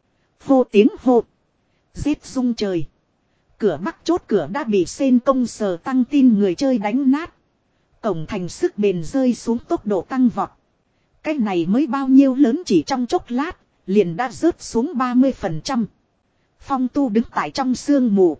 Hô tiếng hô. Giết rung trời. Cửa bắc chốt cửa đã bị Sen công sở tăng tin người chơi đánh nát. Cổng thành sức bền rơi xuống tốc độ tăng vọt. Cái này mới bao nhiêu lớn chỉ trong chốc lát, liền đã rớt xuống ba mươi phần trăm. Phong Tu đứng tại trong sương mù.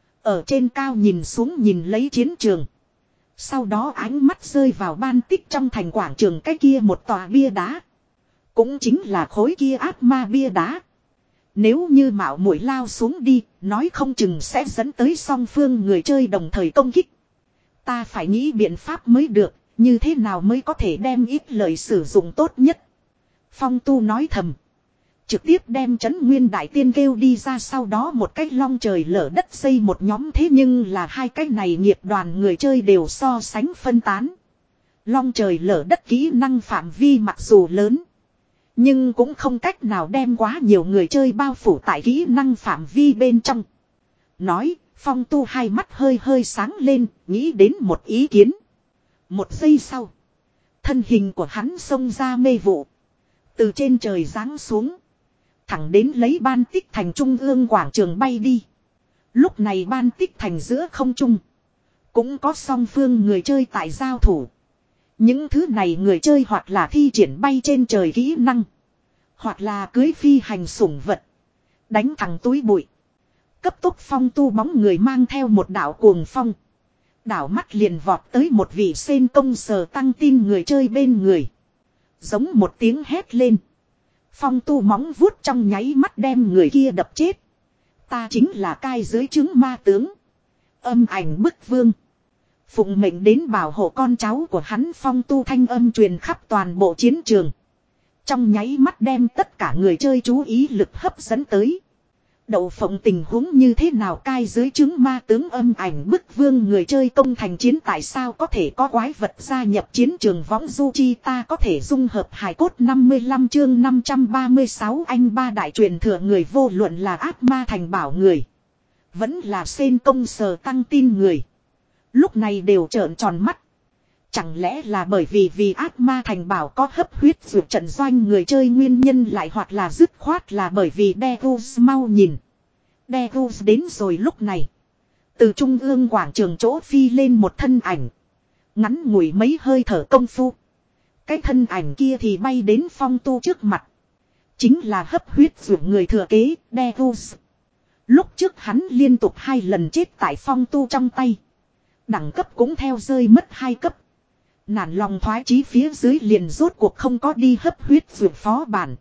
Ở trên cao nhìn xuống nhìn lấy chiến trường. Sau đó ánh mắt rơi vào ban tích trong thành quảng trường cái kia một tòa bia đá. Cũng chính là khối kia ác ma bia đá. Nếu như mạo muội lao xuống đi, nói không chừng sẽ dẫn tới song phương người chơi đồng thời công kích. Ta phải nghĩ biện pháp mới được, như thế nào mới có thể đem ít lời sử dụng tốt nhất. Phong Tu nói thầm. Trực tiếp đem Trấn Nguyên Đại Tiên kêu đi ra, sau đó một cái long trời lở đất xây một nhóm, thế nhưng là hai cái này nghiệp đoàn người chơi đều so sánh phân tán. Long trời lở đất kỹ năng phạm vi mặc dù lớn, nhưng cũng không cách nào đem quá nhiều người chơi bao phủ tại kỹ năng phạm vi bên trong. Nói, Phong Tu hai mắt hơi hơi sáng lên, nghĩ đến một ý kiến. Một giây sau, thân hình của hắn xông ra mê vụ, từ trên trời giáng xuống, thẳng đến lấy ban tích thành trung ương quảng trường bay đi. Lúc này ban tích thành giữa không trung, cũng có song phương người chơi tại giao thủ. Những thứ này người chơi hoặc là thi triển bay trên trời kỹ năng, hoặc là cưới phi hành sủng vật, đánh thẳng túi bụi. Cấp tốc Phong Tu bóng người mang theo một đạo cuồng phong, đảo mắt liền vọt tới một vị Sen công sở tăng tin người chơi bên người. Giống một tiếng hét lên, Phong Tu móng vuốt trong nháy mắt đem người kia đập chết. Ta chính là cai dưới trứng ma tướng, âm ảnh bức vương. Phụng mệnh đến bảo hộ con cháu của hắn. Phong Tu thanh âm truyền khắp toàn bộ chiến trường, trong nháy mắt đem tất cả người chơi chú ý lực hấp dẫn tới. Đậu phộng tình huống như thế nào, cai dưới trứng ma tướng âm ảnh bức vương người chơi công thành chiến, tại sao có thể có quái vật gia nhập chiến trường võng du chi ta có thể dung hợp hài cốt. Năm mươi lăm chương năm trăm ba mươi sáu anh ba đại truyền thừa người, vô luận là ác ma thành bảo người, vẫn là Sen công sở tăng tin người, lúc này đều trợn tròn mắt. Chẳng lẽ là bởi vì vì ác ma thành bảo có hấp huyết dược trận doanh người chơi nguyên nhân, lại hoặc là dứt khoát là bởi vì Devus mau nhìn. Devus đến rồi. Lúc này, từ trung ương quảng trường chỗ phi lên một thân ảnh. Ngắn ngủi mấy hơi thở công phu, cái thân ảnh kia thì bay đến Phong Tu trước mặt. Chính là hấp huyết dược người thừa kế Devus. Lúc trước hắn liên tục hai lần chết tại Phong Tu trong tay, đẳng cấp cũng theo rơi mất hai cấp. Nản lòng thoái chí phía dưới liền rốt cuộc không có đi hấp huyết dược phó bản.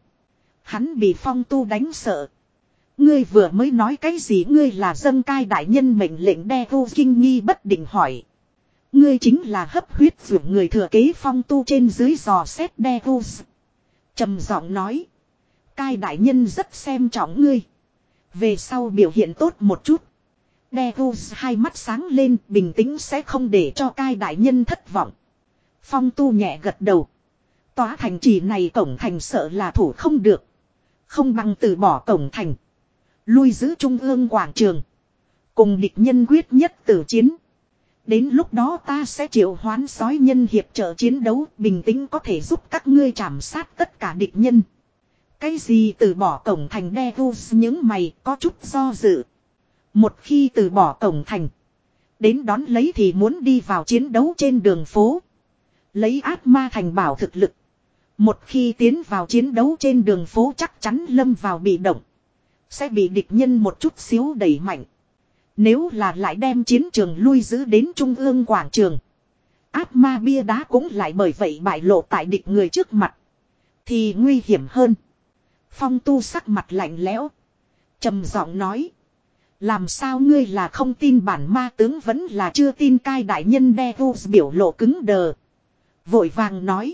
Hắn bị Phong Tu đánh sợ. Ngươi vừa mới nói cái gì? Ngươi là dâng cai đại nhân mệnh lệnh? Devus kinh nghi bất định hỏi. Ngươi chính là hấp huyết dược người thừa kế. Phong Tu trên dưới dò xét Devus, trầm giọng nói. Cai đại nhân rất xem trọng ngươi, về sau biểu hiện tốt một chút. Devus hai mắt sáng lên, bình tĩnh sẽ không để cho cai đại nhân thất vọng. Phong Tu nhẹ gật đầu. Tòa thành trì này cổng thành sợ là thủ không được, không bằng từ bỏ cổng thành, lui giữ trung ương quảng trường, cùng địch nhân quyết nhất tử chiến. Đến lúc đó ta sẽ triệu hoán sói nhân hiệp trợ chiến đấu, bình tĩnh có thể giúp các ngươi trảm sát tất cả địch nhân. Cái gì từ bỏ cổng thành? Devus những mày có chút do dự. Một khi từ bỏ cổng thành, đến đón lấy thì muốn đi vào chiến đấu trên đường phố. Lấy ác ma thành bảo thực lực, một khi tiến vào chiến đấu trên đường phố chắc chắn lâm vào bị động, sẽ bị địch nhân một chút xíu đẩy mạnh. Nếu là lại đem chiến trường lui giữ đến trung ương quảng trường, ác ma bia đá cũng lại bởi vậy bại lộ tại địch người trước mặt, thì nguy hiểm hơn. Phong Tu sắc mặt lạnh lẽo, trầm giọng nói. Làm sao ngươi là không tin bản ma tướng vẫn là chưa tin cai đại nhân? Devus biểu lộ cứng đờ, vội vàng nói.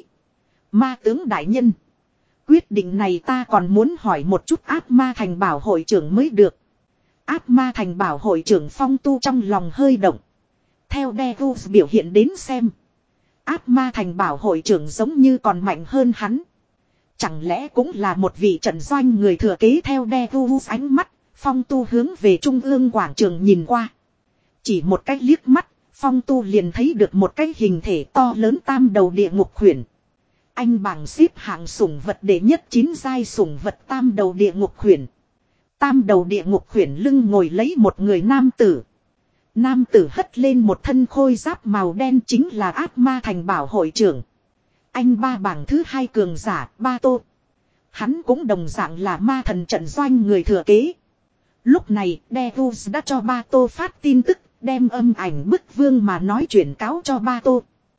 Ma tướng đại nhân, quyết định này ta còn muốn hỏi một chút ác ma thành bảo hội trưởng mới được. Ác ma thành bảo hội trưởng Phong Tu trong lòng hơi động. Theo Devus biểu hiện đến xem. Ác ma thành bảo hội trưởng giống như còn mạnh hơn hắn. Chẳng lẽ cũng là một vị trận doanh người thừa kế theo Devus ánh mắt. Phong Tu hướng về trung ương quảng trường nhìn qua. Chỉ một cách liếc mắt. Phong Tu liền thấy được một cái hình thể to lớn tam đầu địa ngục khuyển. Anh bảng xếp hạng sủng vật đệ nhất chín giai sủng vật tam đầu địa ngục khuyển. Tam đầu địa ngục khuyển lưng ngồi lấy một người nam tử. Nam tử hất lên một thân khôi giáp màu đen chính là ác ma thành bảo hội trưởng. Anh ba bảng thứ hai cường giả, Ba Tô. Hắn cũng đồng dạng là ma thần trận doanh người thừa kế. Lúc này, Devus đã cho Ba Tô phát tin tức, đem âm ảnh bức vương mà nói chuyển cáo cho Ba Tô.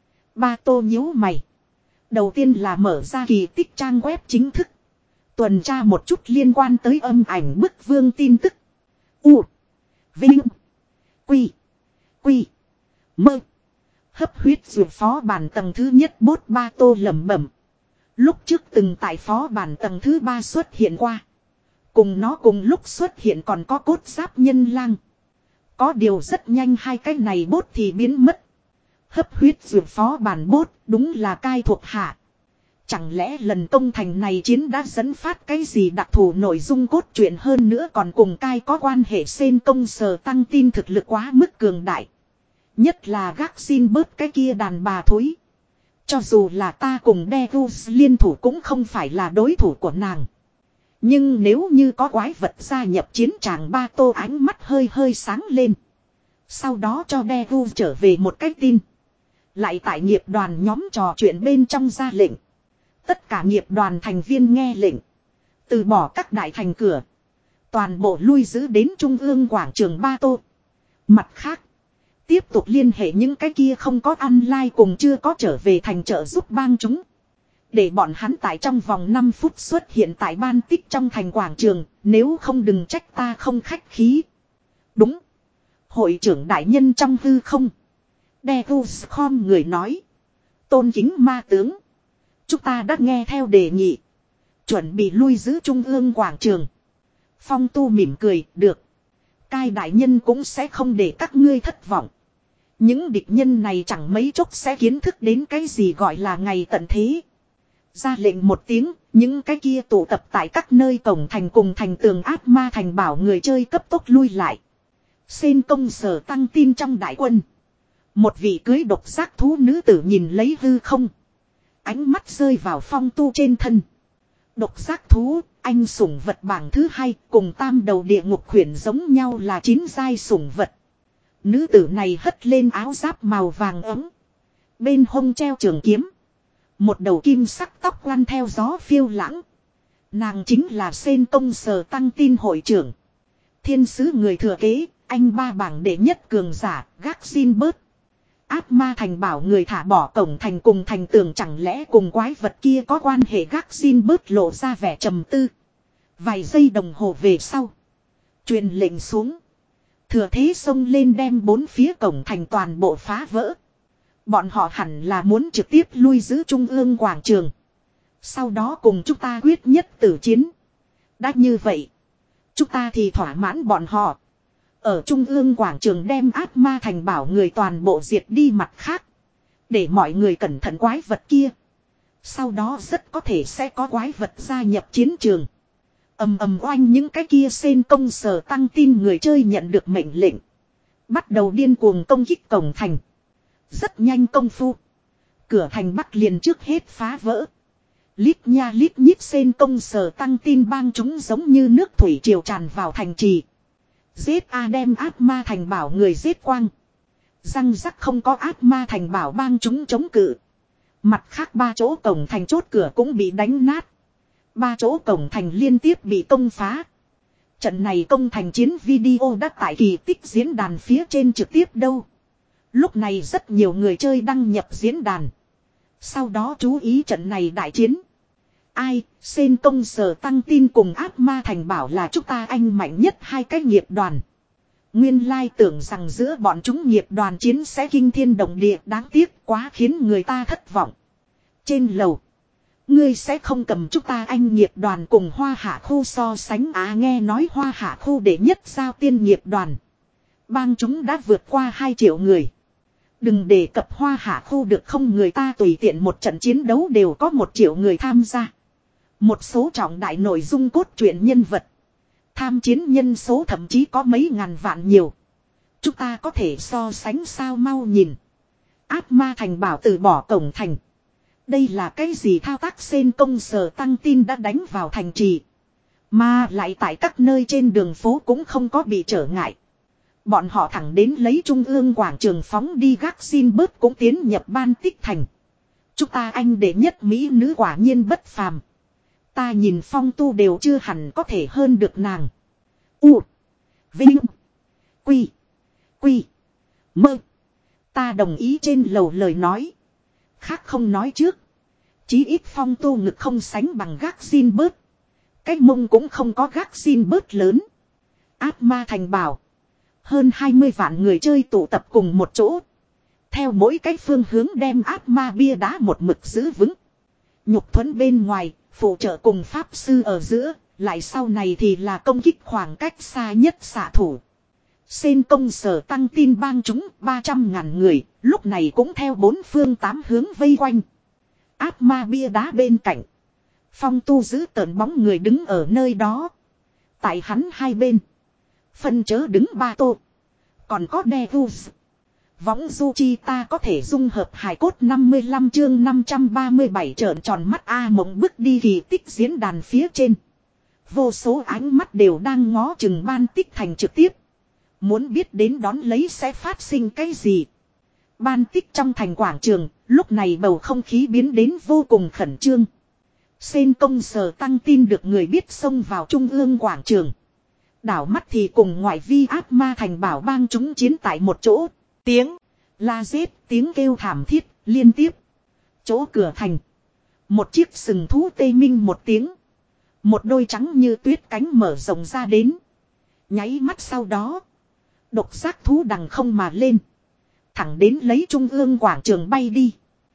Ba Tô nhíu mày. Đầu tiên là mở ra kỳ tích trang web chính thức. Tuần tra một chút liên quan tới âm ảnh bức vương tin tức. U. Vinh. Quy. Quy. Mơ. Hấp huyết dù phó bản tầng thứ nhất bốt Ba Tô lẩm bẩm. Lúc trước từng tại phó bản tầng thứ ba xuất hiện qua. Cùng nó cùng lúc xuất hiện còn có cốt giáp nhân lang. Có điều rất nhanh hai cái này bốt thì biến mất. Hấp huyết dù phó bản bốt đúng là cai thuộc hạ. Chẳng lẽ lần công thành này chiến đã dẫn phát cái gì đặc thù nội dung cốt truyện hơn nữa còn cùng cai có quan hệ xên công sở tăng tin thực lực quá mức cường đại. Nhất là gác xin bớt cái kia đàn bà thối. Cho dù là ta cùng Devus liên thủ cũng không phải là đối thủ của nàng. Nhưng nếu như có quái vật gia nhập chiến tràng Ba Tô ánh mắt hơi hơi sáng lên. Sau đó cho Devus trở về một cái tin. Lại tại nghiệp đoàn nhóm trò chuyện bên trong ra lệnh. Tất cả nghiệp đoàn thành viên nghe lệnh. Từ bỏ các đại thành cửa. Toàn bộ lui giữ đến trung ương quảng trường Ba Tô. Mặt khác. Tiếp tục liên hệ những cái kia không có online cùng chưa có trở về thành trợ giúp bang chúng. Để bọn hắn tại trong vòng năm phút xuất hiện tại ban tích trong thành quảng trường. Nếu không đừng trách ta không khách khí. Đúng. Hội trưởng đại nhân trong hư không. Devus khom người nói. Tôn kính ma tướng. Chúng ta đã nghe theo đề nghị. Chuẩn bị lui giữ trung ương quảng trường. Phong Tu mỉm cười, được. Cai đại nhân cũng sẽ không để các ngươi thất vọng. Những địch nhân này chẳng mấy chốc sẽ kiến thức đến cái gì gọi là ngày tận thế. Ra lệnh một tiếng, những cái kia tụ tập tại các nơi cổng thành cùng thành tường ác ma thành bảo người chơi cấp tốc lui lại. Xên công sở tăng tin trong đại quân. Một vị cưới độc giác thú nữ tử nhìn lấy hư không. Ánh mắt rơi vào Phong Tu trên thân. Độc giác thú, anh sủng vật bảng thứ hai cùng tam đầu địa ngục khuyển giống nhau là chín giai sủng vật. Nữ tử này hất lên áo giáp màu vàng ấm. Bên hông treo trường kiếm. Một đầu kim sắc tóc lăn theo gió phiêu lãng. Nàng chính là Xên công sở tăng tin hội trưởng. Thiên sứ người thừa kế, anh ba bảng đệ nhất cường giả, gác xin bớt. Ác ma thành bảo người thả bỏ cổng thành cùng thành tường chẳng lẽ cùng quái vật kia có quan hệ gác xin bớt lộ ra vẻ trầm tư. Vài giây đồng hồ về sau. Truyền lệnh xuống. Thừa thế xông lên đem bốn phía cổng thành toàn bộ phá vỡ. Bọn họ hẳn là muốn trực tiếp lui giữ trung ương quảng trường. Sau đó cùng chúng ta quyết nhất tử chiến. Đã như vậy. Chúng ta thì thỏa mãn bọn họ. Ở trung ương quảng trường đem ác ma thành bảo người toàn bộ diệt đi mặt khác. Để mọi người cẩn thận quái vật kia. Sau đó rất có thể sẽ có quái vật gia nhập chiến trường. Ầm ầm oanh những cái kia xên công sở tăng tin người chơi nhận được mệnh lệnh. Bắt đầu điên cuồng công kích cổng thành. Rất nhanh công phu. Cửa thành Bắc liền trước hết phá vỡ. Lít nha lít nhít xên công sở tăng tin bang chúng giống như nước thủy triều tràn vào thành trì. Giết a đem ác ma thành bảo người giết quang. Răng rắc không có ác ma thành bảo bang chúng chống cự. Mặt khác ba chỗ cổng thành chốt cửa cũng bị đánh nát. Ba chỗ cổng thành liên tiếp bị công phá. Trận này công thành chiến video đã tại kỳ tích diễn đàn phía trên trực tiếp đâu. Lúc này rất nhiều người chơi đăng nhập diễn đàn. Sau đó chú ý trận này đại chiến. Ai, Xên công sở tăng tin cùng ác ma thành bảo là chúng ta anh mạnh nhất hai cái nghiệp đoàn. Nguyên lai tưởng rằng giữa bọn chúng nghiệp đoàn chiến sẽ kinh thiên động địa, đáng tiếc quá khiến người ta thất vọng. Trên lầu, Ngươi sẽ không cầm chúng ta anh nghiệp đoàn cùng Hoa Hạ khu so sánh à, nghe nói Hoa Hạ khu đệ nhất giao tiên nghiệp đoàn. Bang chúng đã vượt qua hai triệu người. Đừng đề cập Hoa Hạ khu được không, người ta tùy tiện một trận chiến đấu đều có một triệu người tham gia. Một số trọng đại nội dung cốt truyện nhân vật. Tham chiến nhân số thậm chí có mấy ngàn vạn nhiều. Chúng ta có thể so sánh sao, mau nhìn. Ác ma thành bảo từ bỏ cổng thành. Đây là cái gì thao tác, Sen công sở tăng tin đã đánh vào thành trì. Mà lại tại các nơi trên đường phố cũng không có bị trở ngại. Bọn họ thẳng đến lấy trung ương quảng trường phóng đi, gác xin bớt cũng tiến nhập ban tích thành. Chúng ta anh đệ nhất mỹ nữ quả nhiên bất phàm. Ta nhìn Phong Tu đều chưa hẳn có thể hơn được nàng. U. Vinh. Quy. Quy. Mơ. Ta đồng ý trên lầu lời nói. Khác không nói trước. Chí ít Phong Tu ngực không sánh bằng gác xin bớt. Cái mông cũng không có gác xin bớt lớn. Ác ma thành bảo. Hơn hai mươi vạn người chơi tụ tập cùng một chỗ. Theo mỗi cái phương hướng đem ác ma bia đá một mực giữ vững. Nhục thuẫn bên ngoài, phụ trợ cùng pháp sư ở giữa, lại sau này thì là công kích khoảng cách xa nhất xạ thủ. Sen công sở tăng tin bang chúng ba trăm ngàn người, lúc này cũng theo bốn phương tám hướng vây quanh. Ác ma bia đá bên cạnh. Phong Tu giữ tợn bóng người đứng ở nơi đó. Tại hắn hai bên. Phân chớ đứng ba tô. Còn có Devus. Võng du chi ta có thể dung hợp hài cốt năm mươi lăm chương năm trăm ba mươi bảy trợn tròn mắt A mộng bước đi kỳ tích diễn đàn phía trên. Vô số ánh mắt đều đang ngó chừng ban tích thành trực tiếp. Muốn biết đến đón lấy sẽ phát sinh cái gì. Ban tích trong thành quảng trường, lúc này bầu không khí biến đến vô cùng khẩn trương. Sen công sở tăng tin được người biết xông vào trung ương quảng trường. Đảo mắt thì cùng ngoại vi ác ma thành bảo bang chúng chiến tại một chỗ. Tiếng la giết, tiếng kêu thảm thiết, liên tiếp. Chỗ cửa thành. Một chiếc sừng thú tê minh một tiếng. Một đôi trắng như tuyết cánh mở rộng ra đến. Nháy mắt sau đó. Độc giác thú đằng không mà lên. Thẳng đến lấy trung ương quảng trường bay đi.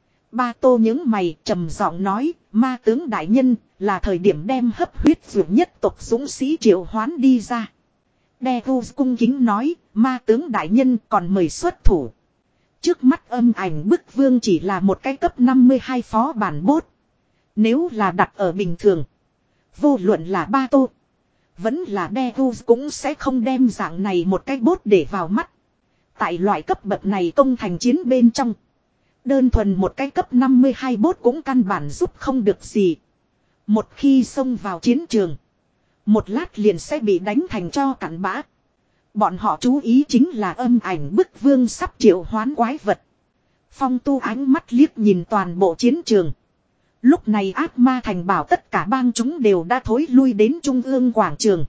Ba Tô những mày trầm giọng nói, ma tướng đại nhân, là thời điểm đem hấp huyết dược nhất tộc dũng sĩ triệu hoán đi ra. Devus cung kính nói, ma tướng đại nhân còn mời xuất thủ. Trước mắt âm ảnh bức vương chỉ là một cái cấp năm mươi hai phó bản bốt. Nếu là đặt ở bình thường, vô luận là Ba Tô, vẫn là Devus cũng sẽ không đem dạng này một cái bốt để vào mắt. Tại loại cấp bậc này công thành chiến bên trong, đơn thuần một cái cấp năm mươi hai bốt cũng căn bản giúp không được gì. Một khi xông vào chiến trường, một lát liền sẽ bị đánh thành cho cặn bã. Bọn họ chú ý chính là âm ảnh bức vương sắp triệu hoán quái vật. Phong Tu ánh mắt liếc nhìn toàn bộ chiến trường. Lúc này ác ma thành bảo tất cả bang chúng đều đã thối lui đến trung ương quảng trường.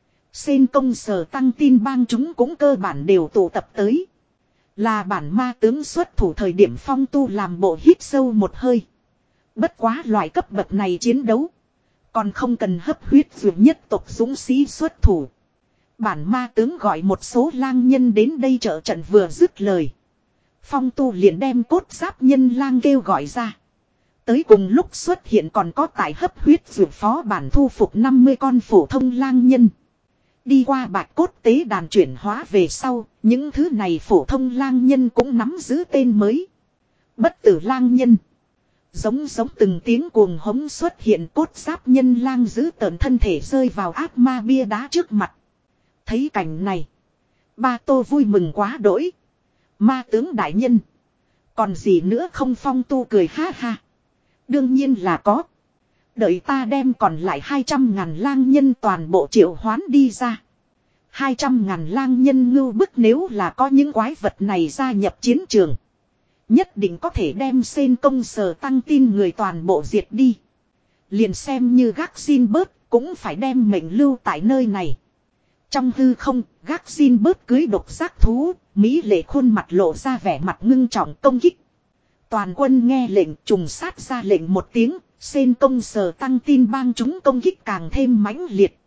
Sen công sở tăng tin bang chúng cũng cơ bản đều tụ tập tới. Là bản ma tướng xuất thủ thời điểm Phong Tu làm bộ hít sâu một hơi. Bất quá loại cấp bậc này chiến đấu, còn không cần hấp huyết dược nhất tộc dũng sĩ xuất thủ. Bản ma tướng gọi một số lang nhân đến đây trợ trận, vừa dứt lời. Phong Tu liền đem cốt giáp nhân lang kêu gọi ra. Tới cùng lúc xuất hiện còn có tại hấp huyết dược phó bản thu phục năm mươi con phổ thông lang nhân. Đi qua bạch cốt tế đàn chuyển hóa về sau, những thứ này phổ thông lang nhân cũng nắm giữ tên mới. Bất tử lang nhân. Giống giống từng tiếng cuồng hống xuất hiện, cốt giáp nhân lang giữ tợn thân thể rơi vào ác ma bia đá trước mặt. Thấy cảnh này, Ba Tô vui mừng quá đỗi. Ma tướng đại nhân, còn gì nữa không? Phong Tu cười ha ha. Đương nhiên là có. Đợi ta đem còn lại hai trăm ngàn lang nhân toàn bộ triệu hoán đi ra. Hai trăm ngàn lang nhân ngưu bức, nếu là có những quái vật này gia nhập chiến trường, nhất định có thể đem Sen công sở tăng tin người toàn bộ diệt đi. Liền xem như gác xin bớt, cũng phải đem mệnh lưu tại nơi này. Trong hư không, gác xin bớt cưới độc giác thú, mỹ lệ khuôn mặt lộ ra vẻ mặt ngưng trọng công kích. Toàn quân nghe lệnh, trùng sát ra lệnh một tiếng, Sen công sở tăng tin bang chúng công kích càng thêm mãnh liệt.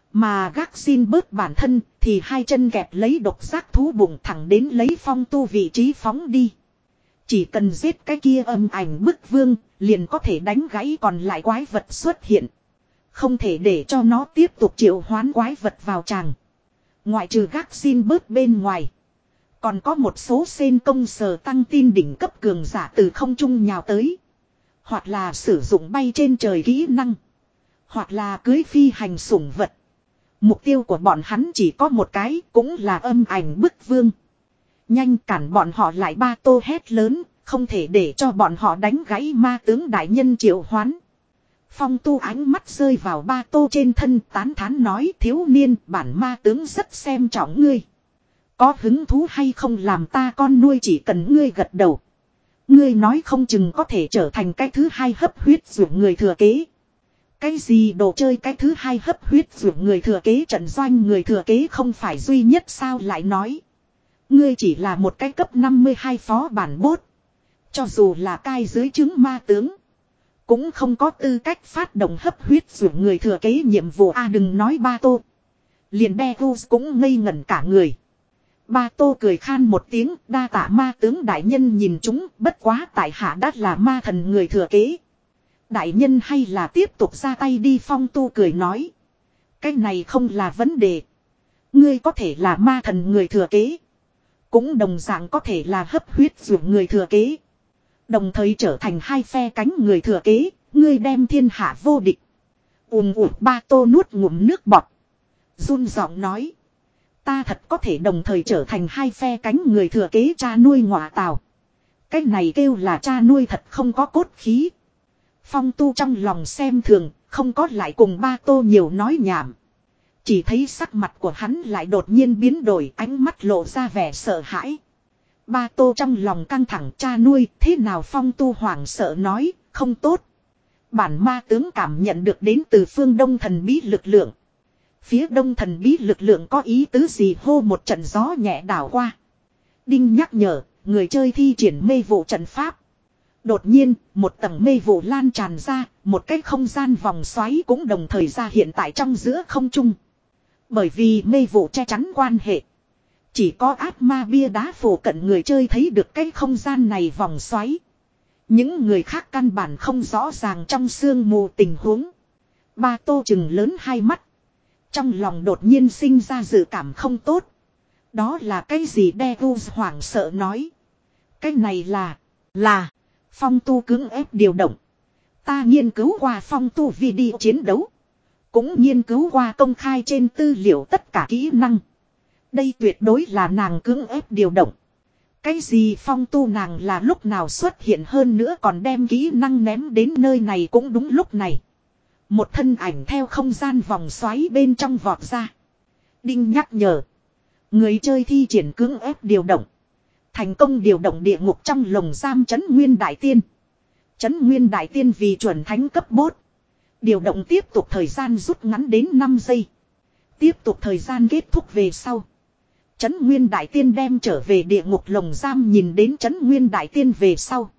Mà gác xin bớt bản thân thì hai chân kẹp lấy độc giác thú bụng thẳng đến lấy Phong Tu vị trí phóng đi. Chỉ cần giết cái kia âm ảnh bức vương, liền có thể đánh gãy còn lại quái vật xuất hiện. Không thể để cho nó tiếp tục triệu hoán quái vật vào tràng. Ngoại trừ gác xin bớt bên ngoài. Còn có một số sen công sở tăng tin đỉnh cấp cường giả từ không trung nhào tới. Hoặc là sử dụng bay trên trời kỹ năng. Hoặc là cưới phi hành sủng vật. Mục tiêu của bọn hắn chỉ có một cái, cũng là âm ảnh bức vương. Nhanh cản bọn họ lại, Ba Tô hét lớn, không thể để cho bọn họ đánh gãy ma tướng đại nhân triệu hoán. Phong Tu ánh mắt rơi vào Ba Tô trên thân, tán thán nói, thiếu niên, bản ma tướng rất xem trọng ngươi. Có hứng thú hay không làm ta con nuôi, chỉ cần ngươi gật đầu. Ngươi nói không chừng có thể trở thành cái thứ hai hấp huyết ruộng người thừa kế. Cái gì đồ chơi cái thứ hai hấp huyết ruộng người thừa kế, trận doanh người thừa kế không phải duy nhất sao, lại nói. Ngươi chỉ là một cái cấp năm mươi hai phó bản bốt. Cho dù là cai dưới trướng ma tướng. Cũng không có tư cách phát động hấp huyết ruộng người thừa kế nhiệm vụ. À đừng nói Ba Tô. Liền Deus cũng ngây ngẩn cả người. Ba Tô cười khan một tiếng, đa tạ ma tướng đại nhân nhìn chúng, bất quá tại hạ đã là ma thần người thừa kế. Đại nhân hay là tiếp tục ra tay đi, Phong Tu cười nói. Cái này không là vấn đề. Ngươi có thể là ma thần người thừa kế. Cũng đồng dạng có thể là hấp huyết ruộng người thừa kế. Đồng thời trở thành hai phe cánh người thừa kế, ngươi đem thiên hạ vô địch. Ùm ùm, Ba Tô nuốt ngụm nước bọt. Run giọng nói. Ta thật có thể đồng thời trở thành hai phe cánh người thừa kế, cha nuôi ngọa tào. Cái này kêu là cha nuôi thật không có cốt khí. Phong Tu trong lòng xem thường, không có lại cùng Ba Tô nhiều nói nhảm. Chỉ thấy sắc mặt của hắn lại đột nhiên biến đổi, ánh mắt lộ ra vẻ sợ hãi. Ba Tô trong lòng căng thẳng, cha nuôi, thế nào? Phong Tu hoảng sợ nói, không tốt. Bản ma tướng cảm nhận được đến từ phương đông thần bí lực lượng. Phía đông thần bí lực lượng có ý tứ gì? Hô, một trận gió nhẹ đảo qua. Đinh nhắc nhở, người chơi thi triển mê vụ trận pháp. Đột nhiên, một tầng mê vụ lan tràn ra, một cái không gian vòng xoáy cũng đồng thời ra hiện tại trong giữa không trung. Bởi vì mê vụ che chắn quan hệ. Chỉ có ác ma bia đá phổ cận người chơi thấy được cái không gian này vòng xoáy. Những người khác căn bản không rõ ràng trong sương mù tình huống. Ba Tô chừng lớn hai mắt. Trong lòng đột nhiên sinh ra dự cảm không tốt. Đó là cái gì? Deus hoảng sợ nói. Cái này là, là, Phong Tu cưỡng ép điều động. Ta nghiên cứu qua Phong Tu video chiến đấu. Cũng nghiên cứu qua công khai trên tư liệu tất cả kỹ năng. Đây tuyệt đối là nàng cưỡng ép điều động. Cái gì Phong Tu nàng là lúc nào xuất hiện, hơn nữa còn đem kỹ năng ném đến nơi này? Cũng đúng lúc này. Một thân ảnh theo không gian vòng xoáy bên trong vọt ra. Đinh nhắc nhở. Người chơi thi triển cưỡng ép điều động. Thành công điều động địa ngục trong lồng giam Trấn Nguyên Đại Tiên. Trấn Nguyên Đại Tiên vì chuẩn thánh cấp bốt. Điều động tiếp tục thời gian rút ngắn đến năm giây. Tiếp tục thời gian kết thúc về sau. Trấn Nguyên Đại Tiên đem trở về địa ngục lồng giam, nhìn đến Trấn Nguyên Đại Tiên về sau.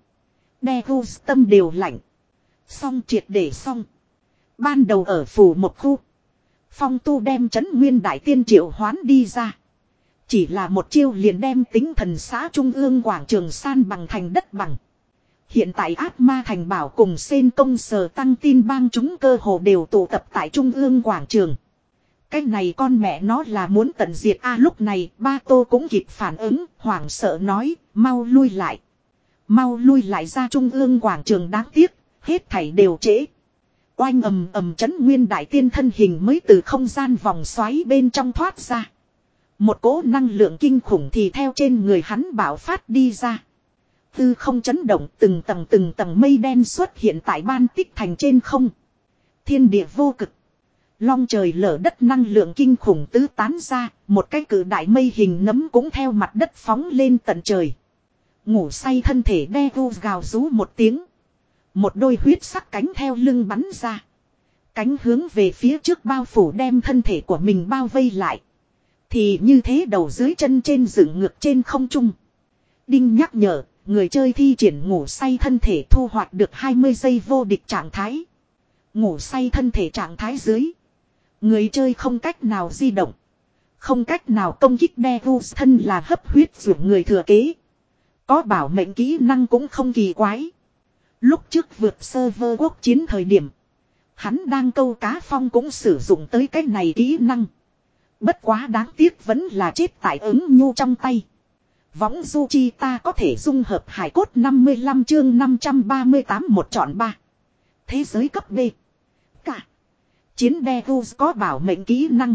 Deus tâm đều lạnh. Xong, triệt để xong. Ban đầu ở phủ một khu. Phong Tu đem Trấn Nguyên Đại Tiên triệu hoán đi ra. Chỉ là một chiêu liền đem tính thần xã trung ương quảng trường san bằng thành đất bằng. Hiện tại ác ma thành bảo cùng sen công sở tăng tin bang chúng cơ hồ đều tụ tập tại trung ương quảng trường. Cái này con mẹ nó là muốn tận diệt a. À, lúc này Ba Tô cũng kịp phản ứng, hoảng sợ nói, mau lui lại. Mau lui lại ra trung ương quảng trường, đáng tiếc, hết thảy đều trễ. Oanh ầm ầm, Trấn Nguyên Đại Tiên thân hình mới từ không gian vòng xoáy bên trong thoát ra. Một cỗ năng lượng kinh khủng thì theo trên người hắn bạo phát đi ra. Tư không chấn động, từng tầng từng tầng mây đen xuất hiện tại Ban Tích Thành trên không. Thiên địa vô cực. Long trời lở đất, năng lượng kinh khủng tứ tán ra, một cái cự đại mây hình nấm cũng theo mặt đất phóng lên tận trời. Ngủ say thân thể Deus gào rú một tiếng. Một đôi huyết sắc cánh theo lưng bắn ra. Cánh hướng về phía trước bao phủ, đem thân thể của mình bao vây lại. Thì như thế đầu dưới chân trên dựng ngược trên không trung. Đinh nhắc nhở, người chơi thi triển ngủ say thân thể thu hoạch được hai mươi giây vô địch trạng thái. Ngủ say thân thể trạng thái dưới. Người chơi không cách nào di động. Không cách nào công kích. Deus thân là hấp huyết ruộng người thừa kế. Có bảo mệnh kỹ năng cũng không kỳ quái. Lúc trước vượt server quốc chiến thời điểm. Hắn đang câu cá phong cũng sử dụng tới cái này kỹ năng. Bất quá đáng tiếc vẫn là chết tại ứng nhu trong tay. Võng du chi ta có thể dung hợp hải cốt năm mươi lăm chương năm trăm ba mươi tám một chọn ba. Thế giới cấp B. Cả. Chiến Devus có bảo mệnh kỹ năng.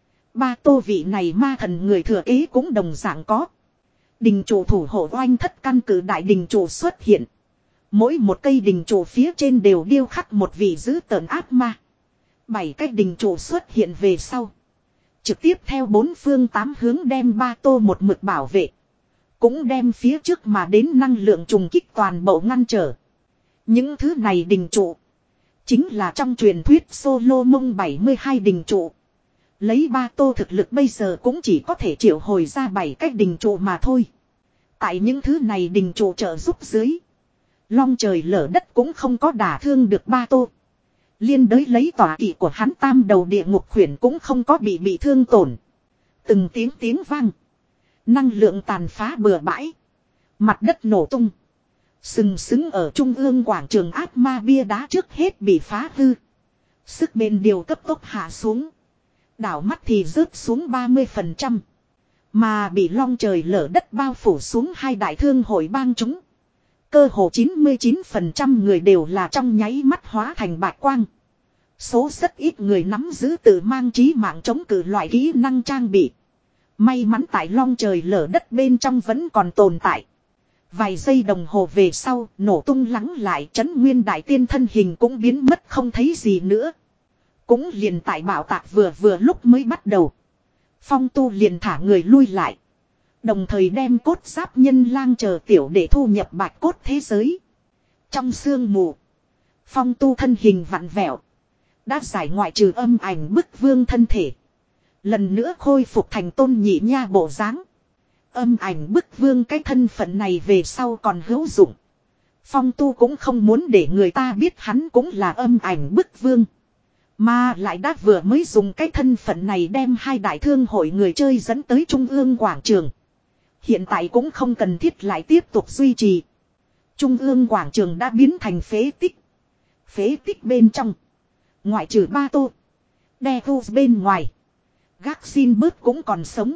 Ba tô vị này ma thần người thừa kế cũng đồng dạng có. Đình trụ thủ hộ oanh thất căn cứ đại đình trụ xuất hiện. Mỗi một cây đình trụ phía trên đều điêu khắc một vị dữ tợn ác ma. Bảy cái đình trụ xuất hiện về sau. Trực tiếp theo bốn phương tám hướng đem ba tô một mực bảo vệ. Cũng đem phía trước mà đến năng lượng trùng kích toàn bộ ngăn trở. Những thứ này đình trụ. Chính là trong truyền thuyết Solomon bảy mươi hai đình trụ. Lấy ba tô thực lực bây giờ cũng chỉ có thể triệu hồi ra bảy cái đình trụ mà thôi. Tại những thứ này đình trụ trợ giúp dưới. Long trời lở đất cũng không có đả thương được ba tô. Liên đới lấy tỏa kỵ của hắn tam đầu địa ngục khuyển cũng không có bị bị thương tổn. Từng tiếng tiếng vang. Năng lượng tàn phá bừa bãi. Mặt đất nổ tung. Sừng sững ở trung ương quảng trường ác ma bia đá trước hết bị phá hư. Sức bền điều cấp tốc hạ xuống. Đảo mắt thì rớt xuống ba mươi phần trăm. Mà bị long trời lở đất bao phủ xuống hai đại thương hội bang chúng. Cơ hồ chín mươi chín phần trăm người đều là trong nháy mắt hóa thành bạch quang. Số rất ít người nắm giữ tự mang trí mạng chống cự loại kỹ năng trang bị. May mắn tại long trời lở đất bên trong vẫn còn tồn tại. Vài giây đồng hồ về sau, nổ tung lắng lại, trấn nguyên đại tiên thân hình cũng biến mất không thấy gì nữa. Cũng liền tại bảo tạc vừa vừa lúc mới bắt đầu. Phong tu liền thả người lui lại. Đồng thời đem cốt giáp nhân lang chờ tiểu để thu nhập bạch cốt thế giới. Trong sương mù, phong tu thân hình vặn vẹo. Đã giải ngoại trừ âm ảnh bức vương thân thể. Lần nữa khôi phục thành tôn nhị nha bộ dáng. Âm ảnh bức vương cái thân phận này về sau còn hữu dụng. Phong tu cũng không muốn để người ta biết hắn cũng là âm ảnh bức vương. Mà lại đã vừa mới dùng cái thân phận này đem hai đại thương hội người chơi dẫn tới trung ương quảng trường. Hiện tại cũng không cần thiết lại tiếp tục duy trì. Trung ương quảng trường đã biến thành phế tích. Phế tích bên trong. Ngoại trừ ba tô. Devus bên ngoài. Gác xin bớt cũng còn sống.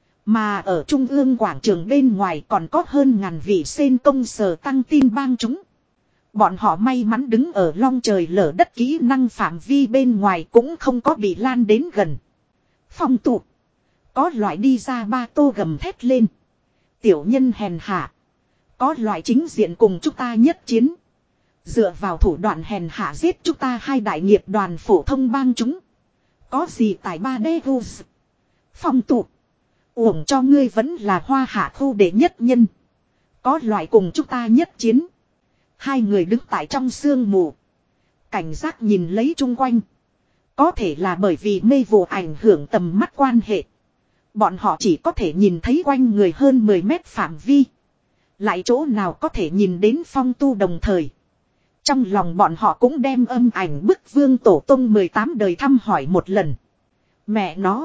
Mà ở trung ương quảng trường bên ngoài còn có hơn ngàn vị sen công sở tăng tin bang chúng. Bọn họ may mắn đứng ở long trời lở đất kỹ năng phạm vi bên ngoài cũng không có bị lan đến gần. Phong tụ. Có loại đi ra ba tô gầm thét lên. Tiểu nhân hèn hạ. Có loại chính diện cùng chúng ta nhất chiến. Dựa vào thủ đoạn hèn hạ giết chúng ta hai đại nghiệp đoàn phổ thông bang chúng. Có gì tài ba Devus. Phong tụ. Uổng cho ngươi vẫn là hoa hạ khu đệ nhất nhân. Có loại cùng chúng ta nhất chiến. Hai người đứng tại trong sương mù. Cảnh giác nhìn lấy chung quanh. Có thể là bởi vì mê vụ ảnh hưởng tầm mắt quan hệ. Bọn họ chỉ có thể nhìn thấy quanh người hơn mười mét phạm vi. Lại chỗ nào có thể nhìn đến phong tu đồng thời. Trong lòng bọn họ cũng đem âm ảnh bức vương tổ tông mười tám đời thăm hỏi một lần. Mẹ nó.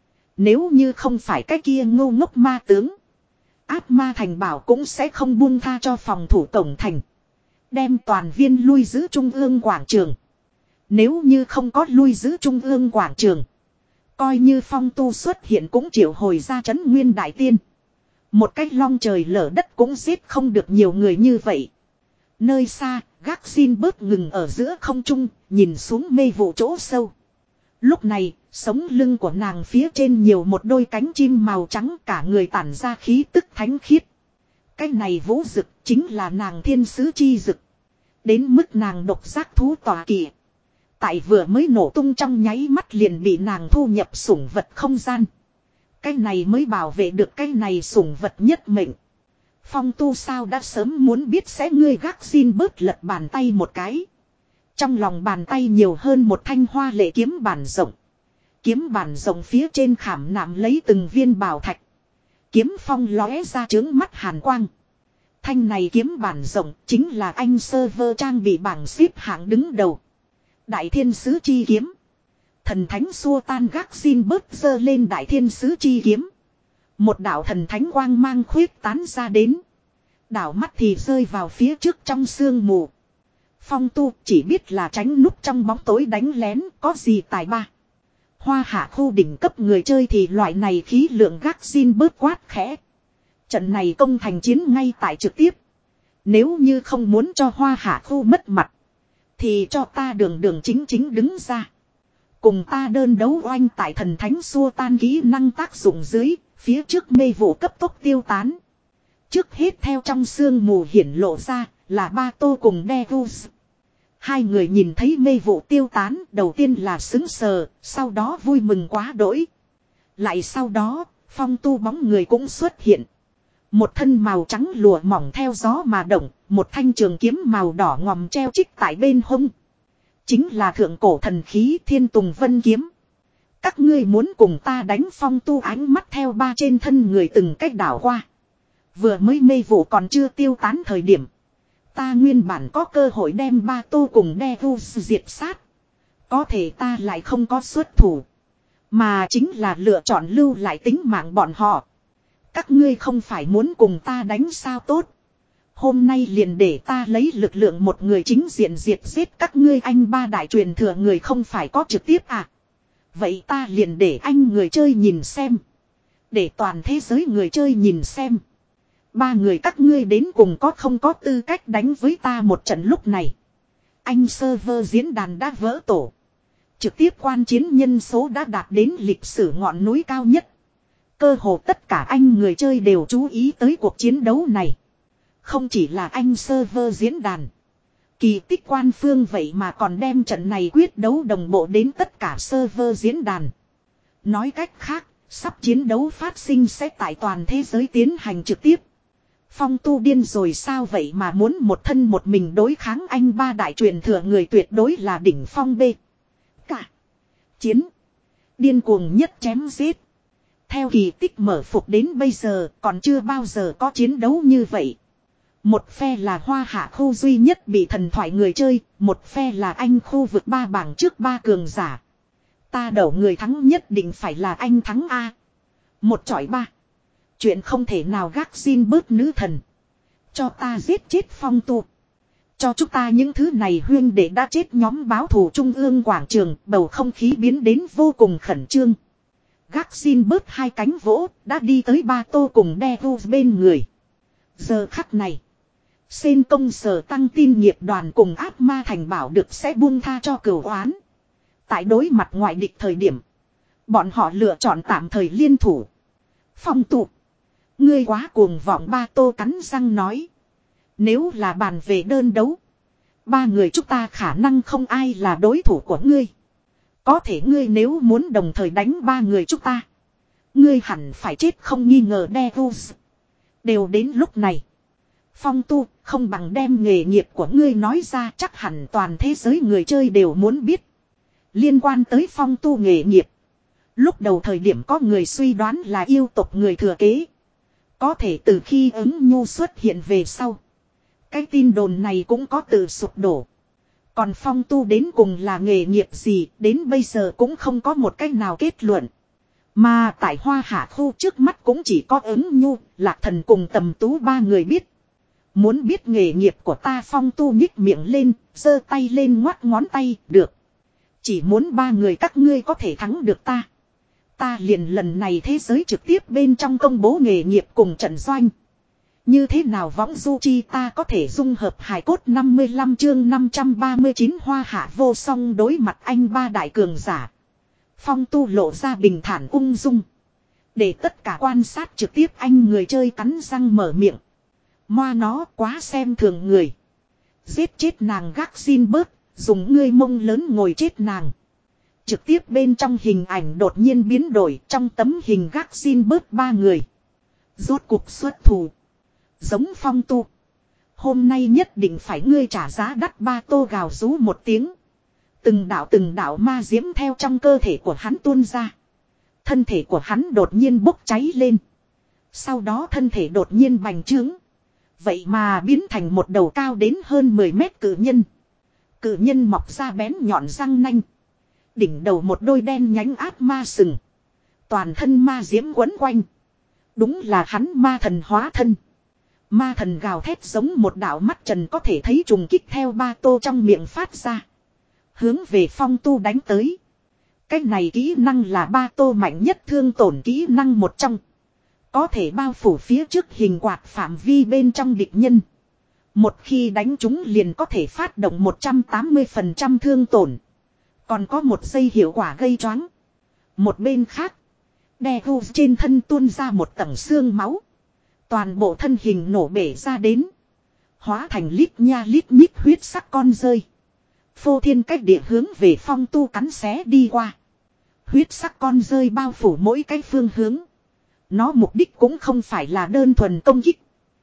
Nếu như không phải cái kia ngu ngốc ma tướng. Ác ma thành bảo cũng sẽ không buông tha cho phòng thủ cổng thành. Đem toàn viên lui giữ trung ương quảng trường. Nếu như không có lui giữ trung ương quảng trường. Coi như phong tu xuất hiện cũng triệu hồi ra trấn nguyên đại tiên. Một cách long trời lở đất cũng giết không được nhiều người như vậy. Nơi xa, gác xin bớt ngừng ở giữa không trung, nhìn xuống mê vụ chỗ sâu. Lúc này, sống lưng của nàng phía trên nhiều một đôi cánh chim màu trắng, cả người tản ra khí tức thánh khiết. Cái này vũ dực chính là nàng thiên sứ chi dực. Đến mức nàng độc giác thú tòa kỵ. Tại vừa mới nổ tung trong nháy mắt liền bị nàng thu nhập sủng vật không gian. Cái này mới bảo vệ được cái này sủng vật nhất mệnh. Phong tu sao đã sớm muốn biết sẽ ngươi gác xin bớt lật bàn tay một cái. Trong lòng bàn tay nhiều hơn một thanh hoa lệ kiếm bản rộng. Kiếm bản rộng phía trên khảm nạm lấy từng viên bảo thạch. Kiếm phong lóe ra trướng mắt hàn quang. Thanh này kiếm bản rộng chính là anh server trang bị bảng xếp hạng đứng đầu. Đại thiên sứ chi kiếm. Thần thánh xua tan gác xin bớt giơ lên đại thiên sứ chi kiếm. Một đạo thần thánh quang mang khuyết tán ra đến. Đảo mắt thì rơi vào phía trước trong sương mù. Phong Tu chỉ biết là tránh núp trong bóng tối đánh lén, có gì tài ba. Hoa hạ khu đỉnh cấp người chơi thì loại này khí lượng gác xin bớt quát khẽ. Trận này công thành chiến ngay tại trực tiếp. Nếu như không muốn cho hoa hạ khu mất mặt, thì cho ta đường đường chính chính đứng ra. Cùng ta đơn đấu oanh tại thần thánh xua tan kỹ năng tác dụng dưới, phía trước mê vụ cấp tốc tiêu tán. Trước hết theo trong sương mù hiển lộ ra là Ba Tô cùng Devus. Hai người nhìn thấy mê vụ tiêu tán, đầu tiên là sững sờ, sau đó vui mừng quá đỗi. Lại sau đó, Phong Tu bóng người cũng xuất hiện. Một thân màu trắng lụa mỏng theo gió mà động, một thanh trường kiếm màu đỏ ngòm treo trích tại bên hông. Chính là thượng cổ thần khí Thiên Tùng Vân Kiếm. Các ngươi muốn cùng ta đánh? Phong Tu ánh mắt theo ba trên thân người từng cách đảo qua. Vừa mới mê vụ còn chưa tiêu tán thời điểm, ta nguyên bản có cơ hội đem Ba Tô cùng Devus diệt sát. Có thể ta lại không có xuất thủ, mà chính là lựa chọn lưu lại tính mạng bọn họ. Các ngươi không phải muốn cùng ta đánh sao? Tốt. Hôm nay liền để ta lấy lực lượng một người chính diện diệt giết các ngươi. Anh ba đại truyền thừa người không phải có trực tiếp à? Vậy ta liền để anh người chơi nhìn xem. Để toàn thế giới người chơi nhìn xem. Ba người các ngươi đến cùng có không có tư cách đánh với ta một trận. Lúc này, anh server diễn đàn đã vỡ tổ. Trực tiếp quan chiến nhân số đã đạt đến lịch sử ngọn núi cao nhất. Cơ hồ tất cả anh người chơi đều chú ý tới cuộc chiến đấu này. Không chỉ là anh server diễn đàn, kỳ tích quan phương vậy mà còn đem trận này quyết đấu đồng bộ đến tất cả server diễn đàn. Nói cách khác, sắp chiến đấu phát sinh sẽ tại toàn thế giới tiến hành trực tiếp. Phong Tu điên rồi sao vậy mà muốn một thân một mình đối kháng anh ba đại truyền thừa người, tuyệt đối là đỉnh phong B. Cả. Chiến. Điên cuồng nhất chém giết. Theo kỳ tích mở phục đến bây giờ còn chưa bao giờ có chiến đấu như vậy. Một phe là hoa hạ khu duy nhất bị thần thoại người chơi, một phe là anh khu vực ba bảng trước ba cường giả. Ta đổ người thắng nhất định phải là anh thắng A. Một chọi ba. Chuyện không thể nào gác xin bớt nữ thần. Cho ta giết chết Phong Tu. Cho chúng ta những thứ này huyên để đã chết. Nhóm báo thù trung ương quảng trường, bầu không khí biến đến vô cùng khẩn trương. Gác xin bớt hai cánh vỗ, đã đi tới Ba Tô cùng Devus bên người. Giờ khắc này, Sen công sở tăng tin nghiệp đoàn cùng ác ma thành bảo được sẽ buông tha cho cửu oán. Tại đối mặt ngoại địch thời điểm, bọn họ lựa chọn tạm thời liên thủ. Phong Tu, ngươi quá cuồng vọng. Ba Tô cắn răng nói. Nếu là bàn về đơn đấu, ba người chúng ta khả năng không ai là đối thủ của ngươi. Có thể ngươi nếu muốn đồng thời đánh ba người chúng ta, ngươi hẳn phải chết không nghi ngờ. Devus, đều đến lúc này, Phong Tu, không bằng đem nghề nghiệp của ngươi nói ra, chắc hẳn toàn thế giới người chơi đều muốn biết. Liên quan tới Phong Tu nghề nghiệp, lúc đầu thời điểm có người suy đoán là yêu tộc người thừa kế. Có thể từ khi ứng nhu xuất hiện về sau, cái tin đồn này cũng có từ sụp đổ. Còn Phong Tu đến cùng là nghề nghiệp gì, đến bây giờ cũng không có một cách nào kết luận. Mà tại hoa hạ khu trước mắt cũng chỉ có ứng nhu, Lạc Thần cùng Tầm Tú ba người biết. Muốn biết nghề nghiệp của ta? Phong Tu nhích miệng lên, giơ tay lên ngoắt ngón tay. Được. Chỉ muốn ba người các ngươi có thể thắng được ta, ta liền lần này thế giới trực tiếp bên trong công bố nghề nghiệp cùng trận doanh. Như thế nào võng du chi ta có thể dung hợp hài cốt. Năm mươi lăm chương năm trăm ba mươi chín hoa hạ vô song đối mặt anh ba đại cường giả. Phong Tu lộ ra bình thản ung dung, để tất cả quan sát trực tiếp anh người chơi cắn răng mở miệng. Moa nó quá xem thường người. Giết chết nàng gác xin bớt, dùng ngươi mông lớn ngồi chết nàng. Trực tiếp bên trong hình ảnh đột nhiên biến đổi, trong tấm hình gác xin bớt ba người rốt cuộc xuất thủ. Giống Phong Tu, hôm nay nhất định phải ngươi trả giá đắt. Ba Tô gào rú một tiếng. Từng đạo từng đạo ma diễm theo trong cơ thể của hắn tuôn ra. Thân thể của hắn đột nhiên bốc cháy lên. Sau đó thân thể đột nhiên bành trướng. Vậy mà biến thành một đầu cao đến hơn mười mét cự nhân. Cự nhân mọc ra bén nhọn răng nanh. Đỉnh đầu một đôi đen nhánh ác ma sừng. Toàn thân ma diễm quấn quanh. Đúng là hắn ma thần hóa thân. Ma thần gào thét giống một đạo mắt trần có thể thấy trùng kích theo ba tô trong miệng phát ra. Hướng về Phong Tu đánh tới. Cái này kỹ năng là ba tô mạnh nhất thương tổn kỹ năng một trong. Có thể bao phủ phía trước hình quạt phạm vi bên trong địch nhân. Một khi đánh chúng liền có thể phát động một trăm tám mươi phần trăm thương tổn. Còn có một giây hiệu quả gây choáng. Một bên khác. Deku trên thân tuôn ra một tầng xương máu. Toàn bộ thân hình nổ bể ra đến. Hóa thành lít nha lít nhít huyết sắc con rơi. Phô thiên cách địa hướng về Phong Tu cắn xé đi qua. Huyết sắc con rơi bao phủ mỗi cái phương hướng. Nó mục đích cũng không phải là đơn thuần công kích.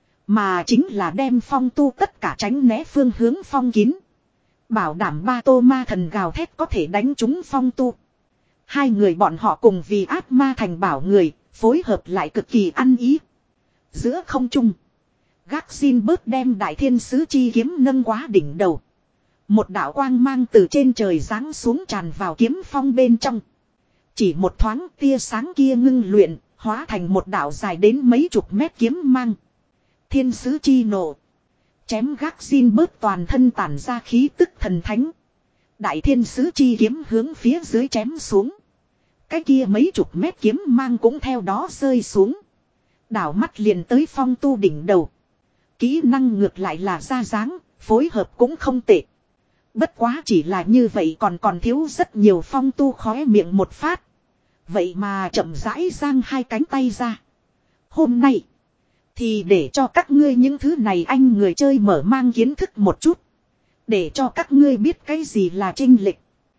Mà chính là đem Phong Tu tất cả tránh né phương hướng phong kín. Bảo đảm ba tô ma thần gào thét có thể đánh trúng Phong Tu. Hai người bọn họ cùng vì ác ma thành bảo người, phối hợp lại cực kỳ ăn ý. Giữa không trung. Gác xin bớt đem đại thiên sứ chi kiếm nâng quá đỉnh đầu. Một đạo quang mang từ trên trời giáng xuống tràn vào kiếm phong bên trong. Chỉ một thoáng tia sáng kia ngưng luyện, hóa thành một đạo dài đến mấy chục mét kiếm mang. Thiên sứ chi nộ. Chém gác xin bớt toàn thân tản ra khí tức thần thánh. Đại thiên sứ chi kiếm hướng phía dưới chém xuống. Cái kia mấy chục mét kiếm mang cũng theo đó rơi xuống. Đảo mắt liền tới Phong Tu đỉnh đầu. Kỹ năng ngược lại là ra dáng, phối hợp cũng không tệ. Bất quá chỉ là như vậy còn còn thiếu rất nhiều. Phong Tu khóe miệng một phát. Vậy mà chậm rãi giang hai cánh tay ra. Hôm nay thì để cho các ngươi những thứ này anh người chơi mở mang kiến thức một chút. Để cho các ngươi biết cái gì là chênh lệch.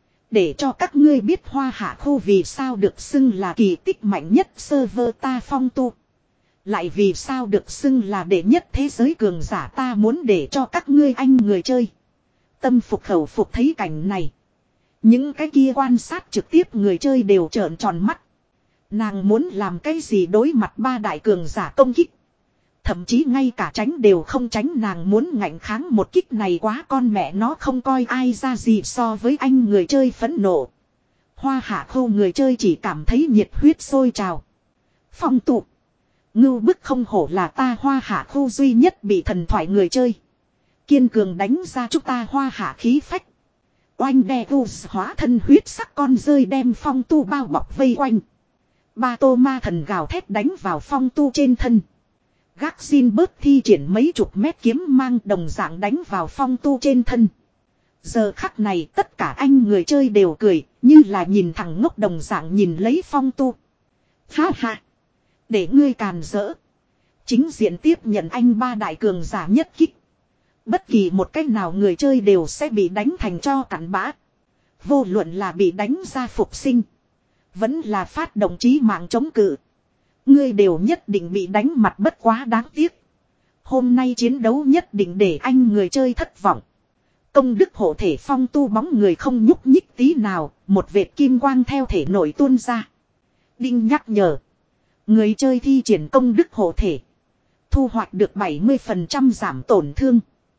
Để cho các ngươi biết Hoa Hạ Khu vì sao được xưng là kỳ tích mạnh nhất server ta Phong Tu. Lại vì sao được xưng là đệ nhất thế giới cường giả. Ta muốn để cho các ngươi anh người chơi tâm phục khẩu phục thấy cảnh này. Những cái kia quan sát trực tiếp người chơi đều trợn tròn mắt. Nàng muốn làm cái gì đối mặt ba đại cường giả công kích. Thậm chí ngay cả tránh đều không tránh, nàng muốn ngạnh kháng một kích này quá con mẹ nó không coi ai ra gì so với anh người chơi phẫn nộ. Hoa Hạ Khu người chơi chỉ cảm thấy nhiệt huyết sôi trào. Phong tụ. Ngưu bức không hổ là ta Hoa Hạ Khu duy nhất bị thần thoại người chơi. Kiên cường đánh ra chúng ta Hoa Hạ khí phách. Oanh đe u hóa thân huyết sắc con rơi đem Phong Tu bao bọc vây quanh. Ba tô ma thần gào thét đánh vào Phong Tu trên thân. Gác xin bớt thi triển mấy chục mét kiếm mang đồng dạng đánh vào Phong Tu trên thân. Giờ khắc này tất cả anh người chơi đều cười, như là nhìn thằng ngốc đồng dạng nhìn lấy Phong Tu. Ha ha! Để ngươi càn rỡ. Chính diện tiếp nhận anh ba đại cường giả nhất kích. Bất kỳ một cách nào người chơi đều sẽ bị đánh thành cho cặn bã. Vô luận là bị đánh ra phục sinh. Vẫn là phát động chí mạng chống cự. Ngươi đều nhất định bị đánh mặt, bất quá đáng tiếc. Hôm nay chiến đấu nhất định để anh người chơi thất vọng. Công đức hộ thể Phong Tu bóng người không nhúc nhích tí nào. Một vệt kim quang theo thể nội tuôn ra. Đinh nhắc nhở. Người chơi thi triển công đức hộ thể. Thu hoạch được bảy mươi phần trăm giảm tổn thương.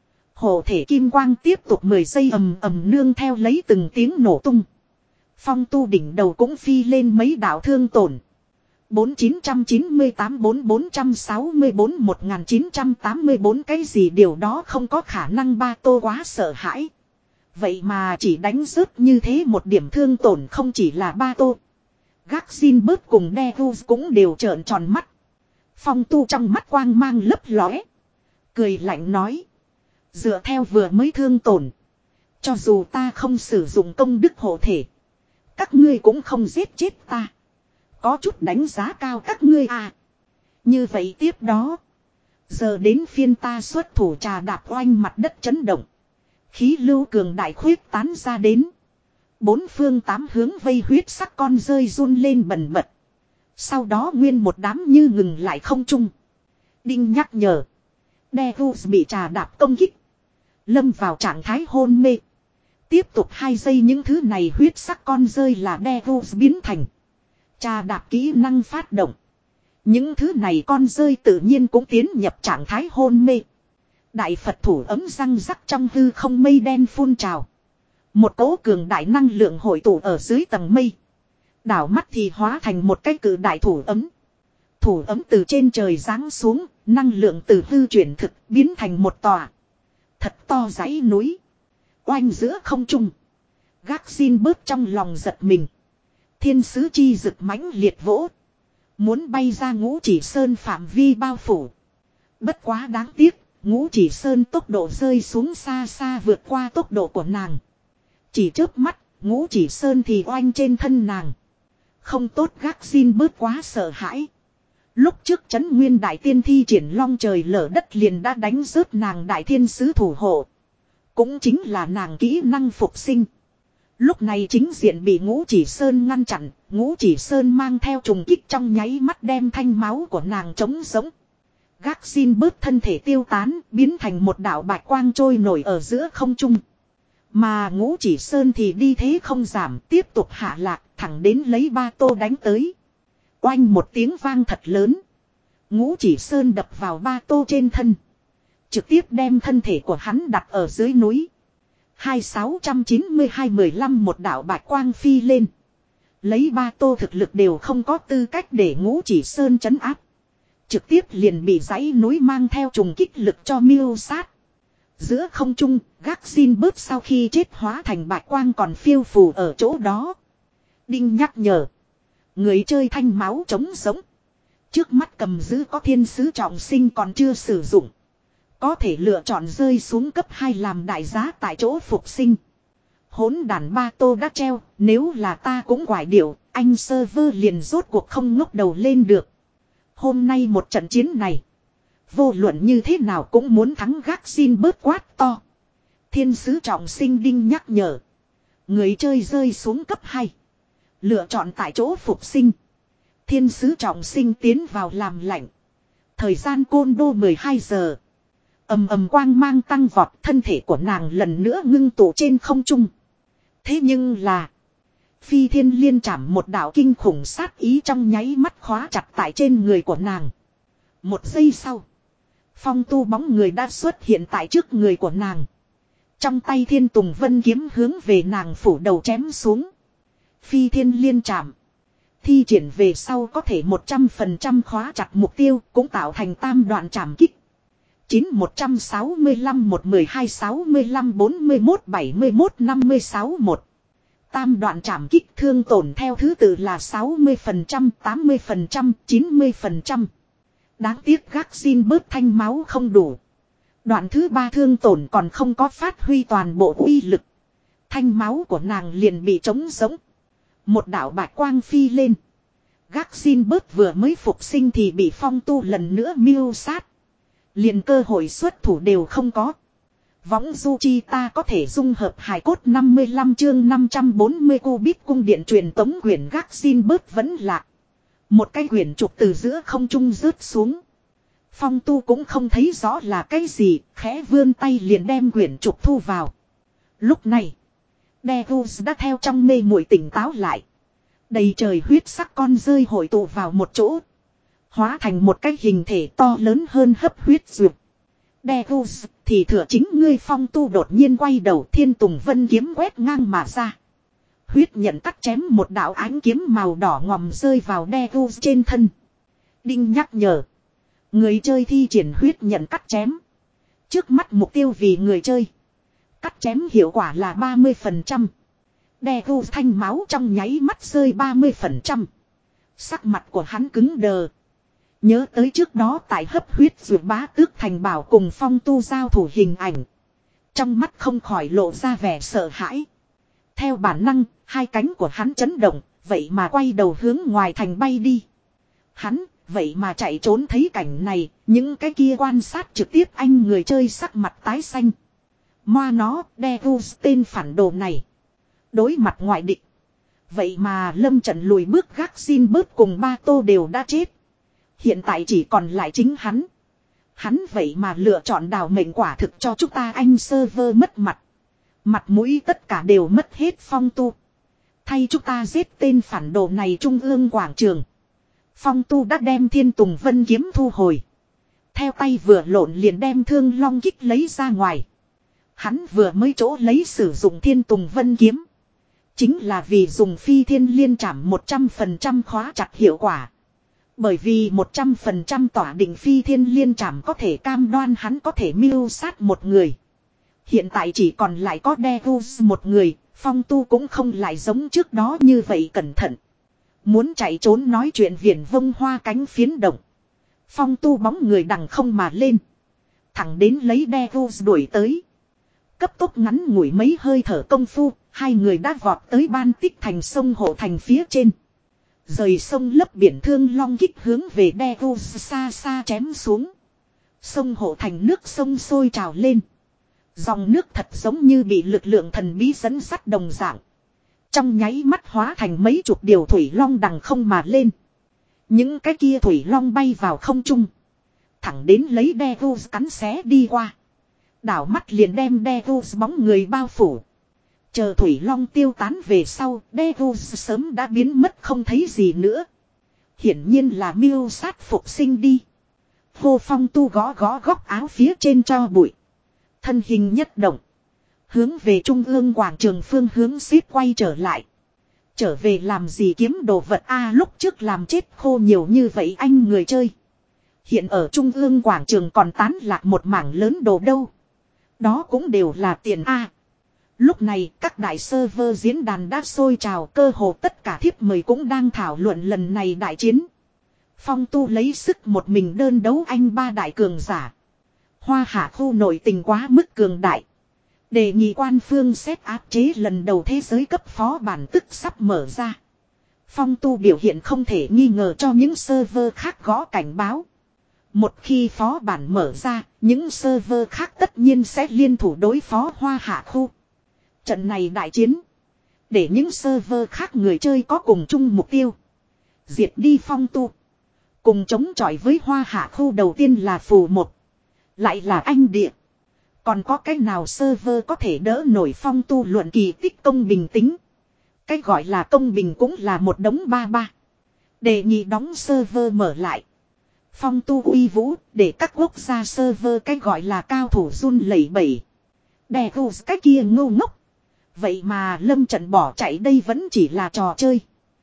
Hộ thể kim quang tiếp tục mười giây ầm ầm nương theo lấy từng tiếng nổ tung. Phong Tu đỉnh đầu cũng phi lên mấy đạo thương tổn. bốn chín chín tám bốn bốn sáu bốn một chín tám bốn cái gì điều đó không có khả năng. Ba tô quá sợ hãi. Vậy mà chỉ đánh rớt như thế một điểm thương tổn, không chỉ là ba tô. Gác xin bớt cùng Deku cũng đều trợn tròn mắt. Phong Tu trong mắt quang mang lấp lóe. Cười lạnh nói. Dựa theo vừa mới thương tổn. Cho dù ta không sử dụng công đức hộ thể. Các ngươi cũng không giết chết ta. Có chút đánh giá cao các ngươi à. Như vậy tiếp đó. Giờ đến phiên ta xuất thủ trà đạp oanh mặt đất chấn động. Khí lưu cường đại khuyết tán ra đến. Bốn phương tám hướng vây huyết sắc con rơi run lên bần bật. Sau đó nguyên một đám như ngừng lại không trung. Đinh nhắc nhở. Deku bị trà đạp công kích. Lâm vào trạng thái hôn mê. Tiếp tục hai giây những thứ này huyết sắc con rơi là Deku biến thành. Trà đạp kỹ năng phát động. Những thứ này con rơi tự nhiên cũng tiến nhập trạng thái hôn mê. Đại Phật thủ ấm răng rắc trong hư không, mây đen phun trào. Một cỗ cường đại năng lượng hội tụ ở dưới tầng mây. Đảo mắt thì hóa thành một cái cự đại thủ ấm. Thủ ấm từ trên trời giáng xuống, năng lượng từ hư chuyển thực biến thành một tòa. Thật to dãy núi. Oanh giữa không trung. Gác xin bớt trong lòng giật mình. Thiên sứ chi rực mãnh liệt vỗ. Muốn bay ra Ngũ Chỉ Sơn phạm vi bao phủ. Bất quá đáng tiếc, Ngũ Chỉ Sơn tốc độ rơi xuống xa xa vượt qua tốc độ của nàng. Chỉ chớp mắt, Ngũ Chỉ Sơn thì oanh trên thân nàng. Không tốt, gác xin bớt quá sợ hãi. Lúc trước Trấn Nguyên Đại Tiên thi triển long trời lở đất liền đã đánh rớt nàng Đại Thiên Sứ thủ hộ. Cũng chính là nàng kỹ năng phục sinh. Lúc này chính diện bị Ngũ Chỉ Sơn ngăn chặn, Ngũ Chỉ Sơn mang theo trùng kích trong nháy mắt đem thanh máu của nàng trống sống. Gác xin bớt thân thể tiêu tán, biến thành một đạo bạch quang trôi nổi ở giữa không trung. Mà Ngũ Chỉ Sơn thì đi thế không giảm, tiếp tục hạ lạc, thẳng đến lấy Ba Tô đánh tới. Oanh một tiếng vang thật lớn. Ngũ Chỉ Sơn đập vào Ba Tô trên thân. Trực tiếp đem thân thể của hắn đặt ở dưới núi. Hai sáu chín hai mười lăm một đạo bạch quang phi lên. Lấy Ba Tô thực lực đều không có tư cách để Ngũ Chỉ Sơn trấn áp. Trực tiếp liền bị dãy núi mang theo trùng kích lực cho miêu sát. Giữa không trung, gác xin bớt sau khi chết hóa thành bạch quang còn phiêu phù ở chỗ đó. Đinh nhắc nhở. Người chơi thanh máu trống sống. Trước mắt cầm giữ có thiên sứ trọng sinh còn chưa sử dụng. Có thể lựa chọn rơi xuống cấp hai làm đại giá tại chỗ phục sinh. Hỗn đàn Ba Tô đã treo, nếu là ta cũng quải điệu, anh server liền rốt cuộc không ngóc đầu lên được. Hôm nay một trận chiến này, vô luận như thế nào cũng muốn thắng, gác xin bớt quát to. Thiên sứ trọng sinh đinh nhắc nhở. Người chơi rơi xuống cấp hai. Lựa chọn tại chỗ phục sinh. Thiên sứ trọng sinh tiến vào làm lạnh. Thời gian côn đô mười hai giờ. Ầm ầm quang mang tăng vọt, thân thể của nàng lần nữa ngưng tụ trên không trung. Thế nhưng là Phi Thiên Liên Trảm một đạo kinh khủng sát ý trong nháy mắt khóa chặt tại trên người của nàng. Một giây sau, Phong Tu bóng người đã xuất hiện tại trước người của nàng. Trong tay Thiên Tùng Vân kiếm hướng về nàng phủ đầu chém xuống. Phi Thiên Liên Trảm thi triển về sau có thể một trăm phần trăm khóa chặt mục tiêu, cũng tạo thành tam đoạn trảm kích. Chín một trăm sáu mươi lăm một mười hai sáu mươi lăm bốn mươi mốt bảy mươi mốt năm mươi sáu một. Tam đoạn trảm kích thương tổn theo thứ tự là sáu mươi phần trăm, tám mươi phần trăm, chín mươi phần trăm. Đáng tiếc gác xin bớt thanh máu không đủ. Đoạn thứ ba thương tổn còn không có phát huy toàn bộ uy lực. Thanh máu của nàng liền bị trống giống. Một đạo bạch quang phi lên. Gác xin bớt vừa mới phục sinh thì bị Phong Tu lần nữa miêu sát. Liền cơ hội xuất thủ đều không có. Võng du chi ta có thể dung hợp hài cốt năm mươi lăm chương năm trăm bốn mươi cubit cung điện truyền tống quyển, gác xin bớt vẫn lạc. Một cái quyển trục từ giữa không trung rớt xuống. Phong Tu cũng không thấy rõ là cái gì, khẽ vươn tay liền đem quyển trục thu vào. Lúc này, Deus đã theo trong mê muội tỉnh táo lại. Đầy trời huyết sắc con rơi hội tụ vào một chỗ. Hóa thành một cái hình thể to lớn hơn hấp huyết dược. Deus, thì thừa chính ngươi. Phong Tu đột nhiên quay đầu, Thiên Tùng Vân kiếm quét ngang mà ra. Huyết nhận cắt chém một đạo ánh kiếm màu đỏ ngòm rơi vào Deus trên thân. Đinh nhắc nhở. Người chơi thi triển huyết nhận cắt chém. Trước mắt mục tiêu vì người chơi. Cắt chém hiệu quả là ba mươi phần trăm. Deus thanh máu trong nháy mắt rơi ba mươi phần trăm. Sắc mặt của hắn cứng đờ. Nhớ tới trước đó tại hấp huyết dược bá tước thành bảo cùng Phong Tu giao thủ hình ảnh. Trong mắt không khỏi lộ ra vẻ sợ hãi. Theo bản năng, hai cánh của hắn chấn động, vậy mà quay đầu hướng ngoài thành bay đi. Hắn, vậy mà chạy trốn, thấy cảnh này, những cái kia quan sát trực tiếp anh người chơi sắc mặt tái xanh. Moa nó, Deus tên phản đồ này. Đối mặt ngoại địch. Vậy mà lâm trận lùi bước, gác xin bớt cùng Ba Tô đều đã chết. Hiện tại chỉ còn lại chính hắn. Hắn vậy mà lựa chọn đào mệnh, quả thực cho chúng ta anh server mất mặt. Mặt mũi tất cả đều mất hết. Phong Tu, thay chúng ta giết tên phản đồ này. Trung ương quảng trường, Phong Tu đã đem Thiên Tùng Vân kiếm thu hồi. Theo tay vừa lộn liền đem Thương Long kích lấy ra ngoài. Hắn vừa mới chỗ lấy sử dụng Thiên Tùng Vân kiếm, chính là vì dùng Phi Thiên Liên Trảm một trăm phần trăm khóa chặt hiệu quả. Bởi vì một trăm phần trăm tỏa định phi thiên liên trảm có thể cam đoan hắn có thể mưu sát một người. Hiện tại chỉ còn lại có Deus một người, Phong Tu cũng không lại giống trước đó như vậy cẩn thận. Muốn chạy trốn nói chuyện viển vông hoa cánh phiến động. Phong Tu bóng người đằng không mà lên. Thẳng đến lấy Deus đuổi tới. Cấp tốc ngắn ngủi mấy hơi thở công phu, hai người đã vọt tới ban tích thành sông hộ thành phía trên. Rời sông lấp biển thương long kích hướng về Deus xa xa chém xuống. Sông hộ thành nước sông sôi trào lên. Dòng nước thật giống như bị lực lượng thần bí dẫn sắt đồng dạng. Trong nháy mắt hóa thành mấy chục điều thủy long đằng không mà lên. Những cái kia thủy long bay vào không trung. Thẳng đến lấy Deus cắn xé đi qua. Đảo mắt liền đem Deus bóng người bao phủ. Chờ thủy long tiêu tán về sau, Deus sớm đã biến mất không thấy gì nữa. Hiển nhiên là mưu sát phục sinh đi. Hô Phong Tu gõ gõ góc áo phía trên cho bụi. Thân hình nhất động. Hướng về trung ương quảng trường phương hướng xếp quay trở lại. Trở về làm gì kiếm đồ vật a lúc trước làm chết khô nhiều như vậy anh người chơi. Hiện ở trung ương quảng trường còn tán lạc một mảng lớn đồ đâu. Đó cũng đều là tiền a. Lúc này các đại server diễn đàn đã sôi trào, cơ hồ tất cả thiếp mời cũng đang thảo luận lần này đại chiến. Phong Tu lấy sức một mình đơn đấu anh ba đại cường giả. Hoa Hạ khu nội tình quá mức cường đại. Đề nghị quan phương xét áp chế lần đầu thế giới cấp phó bản tức sắp mở ra. Phong Tu biểu hiện không thể nghi ngờ cho những server khác gõ cảnh báo. Một khi phó bản mở ra, những server khác tất nhiên sẽ liên thủ đối phó Hoa Hạ khu. Trận này đại chiến. Để những server khác người chơi có cùng chung mục tiêu. Diệt đi Phong Tu. Cùng chống chọi với Hoa Hạ khu đầu tiên là phù một. Lại là anh địa. Còn có cái nào server có thể đỡ nổi Phong Tu luận kỳ tích công bình tính. Cái gọi là công bình cũng là một đống ba ba. Đề nghị đóng server mở lại. Phong Tu uy vũ để các quốc gia server cái gọi là cao thủ run lẩy bẩy. Đè hù cái kia ngu ngốc. Vậy mà lâm trận bỏ chạy đây vẫn chỉ là trò chơi.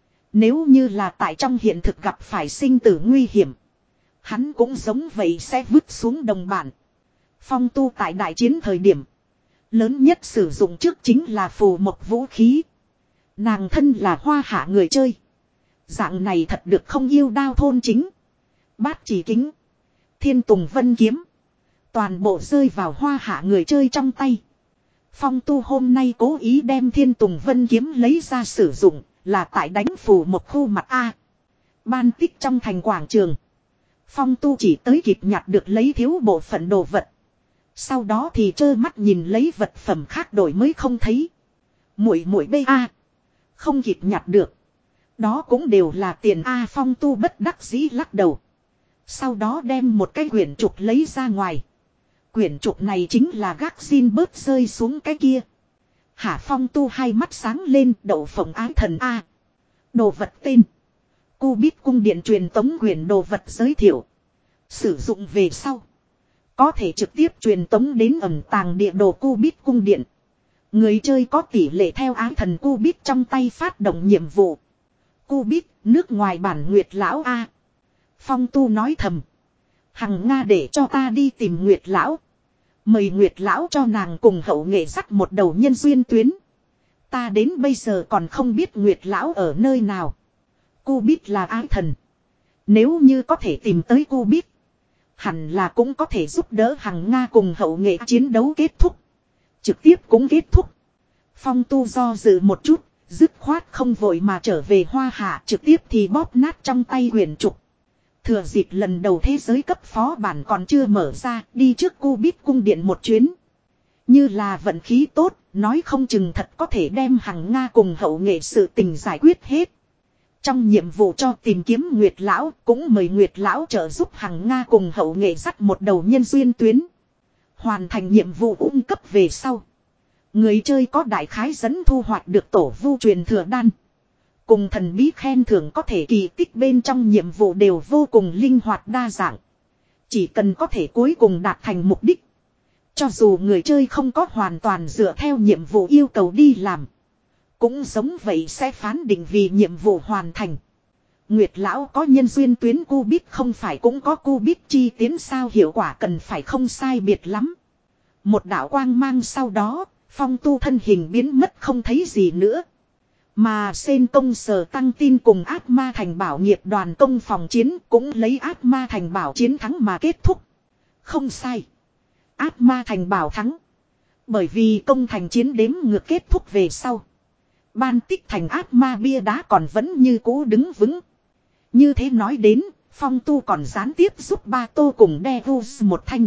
Nếu như là tại trong hiện thực gặp phải sinh tử nguy hiểm. Hắn cũng giống vậy sẽ vứt xuống đồng bản. Phong Tu tại đại chiến thời điểm. Lớn nhất sử dụng trước chính là phù một vũ khí. Nàng thân là Hoa Hạ người chơi. Dạng này thật được không yêu đao thôn chính. Bát chỉ kính. Thiên Tùng Vân kiếm. Toàn bộ rơi vào Hoa Hạ người chơi trong tay. Phong Tu hôm nay cố ý đem Thiên Tùng Vân kiếm lấy ra sử dụng. Là tại đánh phù một khu mặt A. Ban tích trong thành quảng trường. Phong Tu chỉ tới kịp nhặt được lấy thiếu bộ phận đồ vật. Sau đó thì trơ mắt nhìn lấy vật phẩm khác đổi mới không thấy. Muội muội bê a. Không kịp nhặt được. Đó cũng đều là tiền A. Phong Tu bất đắc dĩ lắc đầu. Sau đó đem một cái quyển trục lấy ra ngoài. Quyển trục này chính là gác xin bớt rơi xuống cái kia. Hả Phong Tu hai mắt sáng lên đậu phộng ái thần A. Đồ vật tên. Cu Bít cung điện truyền tống quyển đồ vật giới thiệu. Sử dụng về sau. Có thể trực tiếp truyền tống đến ẩn tàng địa đồ Cu Bít cung điện. Người chơi có tỷ lệ theo ái thần Cu Bít trong tay phát động nhiệm vụ. Cu Bít, nước ngoài bản Nguyệt Lão A. Phong Tu nói thầm. Hằng Nga để cho ta đi tìm Nguyệt Lão. Mời Nguyệt Lão cho nàng cùng hậu nghệ dắt một đầu nhân duyên tuyến. Ta đến bây giờ còn không biết Nguyệt Lão ở nơi nào. Cu Bít là ái thần. Nếu như có thể tìm tới Cu Bít. Hẳn là cũng có thể giúp đỡ Hằng Nga cùng hậu nghệ chiến đấu kết thúc. Trực tiếp cũng kết thúc. Phong Tu do dự một chút. Dứt khoát không vội mà trở về Hoa Hạ. Trực tiếp thì bóp nát trong tay huyền trục. Thừa dịp lần đầu thế giới cấp phó bản còn chưa mở ra. Đi trước Cu Bít cung điện một chuyến. Như là vận khí tốt. Nói không chừng thật có thể đem Hằng Nga cùng hậu nghệ sự tình giải quyết hết. Trong nhiệm vụ cho tìm kiếm Nguyệt Lão, cũng mời Nguyệt Lão trợ giúp Hằng Nga cùng hậu nghệ dắt một đầu nhân duyên tuyến. Hoàn thành nhiệm vụ ung cấp về sau. Người chơi có đại khái dẫn thu hoạch được tổ vu truyền thừa đan. Cùng thần bí khen thưởng có thể kỳ tích bên trong nhiệm vụ đều vô cùng linh hoạt đa dạng. Chỉ cần có thể cuối cùng đạt thành mục đích. Cho dù người chơi không có hoàn toàn dựa theo nhiệm vụ yêu cầu đi làm. Cũng giống vậy sẽ phán định vì nhiệm vụ hoàn thành. Nguyệt lão có nhân duyên tuyến cu bít không phải cũng có cu bít chi tiến sao, hiệu quả cần phải không sai biệt lắm. Một đạo quang mang sau đó, Phong Tu thân hình biến mất không thấy gì nữa. Mà Sen Công Sở Tăng Tin cùng Ác Ma Thành Bảo nghiệp đoàn công phòng chiến cũng lấy Ác Ma Thành Bảo chiến thắng mà kết thúc. Không sai. Ác Ma Thành Bảo thắng. Bởi vì công thành chiến đếm ngược kết thúc về sau. Ban tích thành ác ma bia đá còn vẫn như cũ đứng vững. Như thế nói đến, Phong Tu còn gián tiếp giúp Ba Tô cùng Devus một thanh.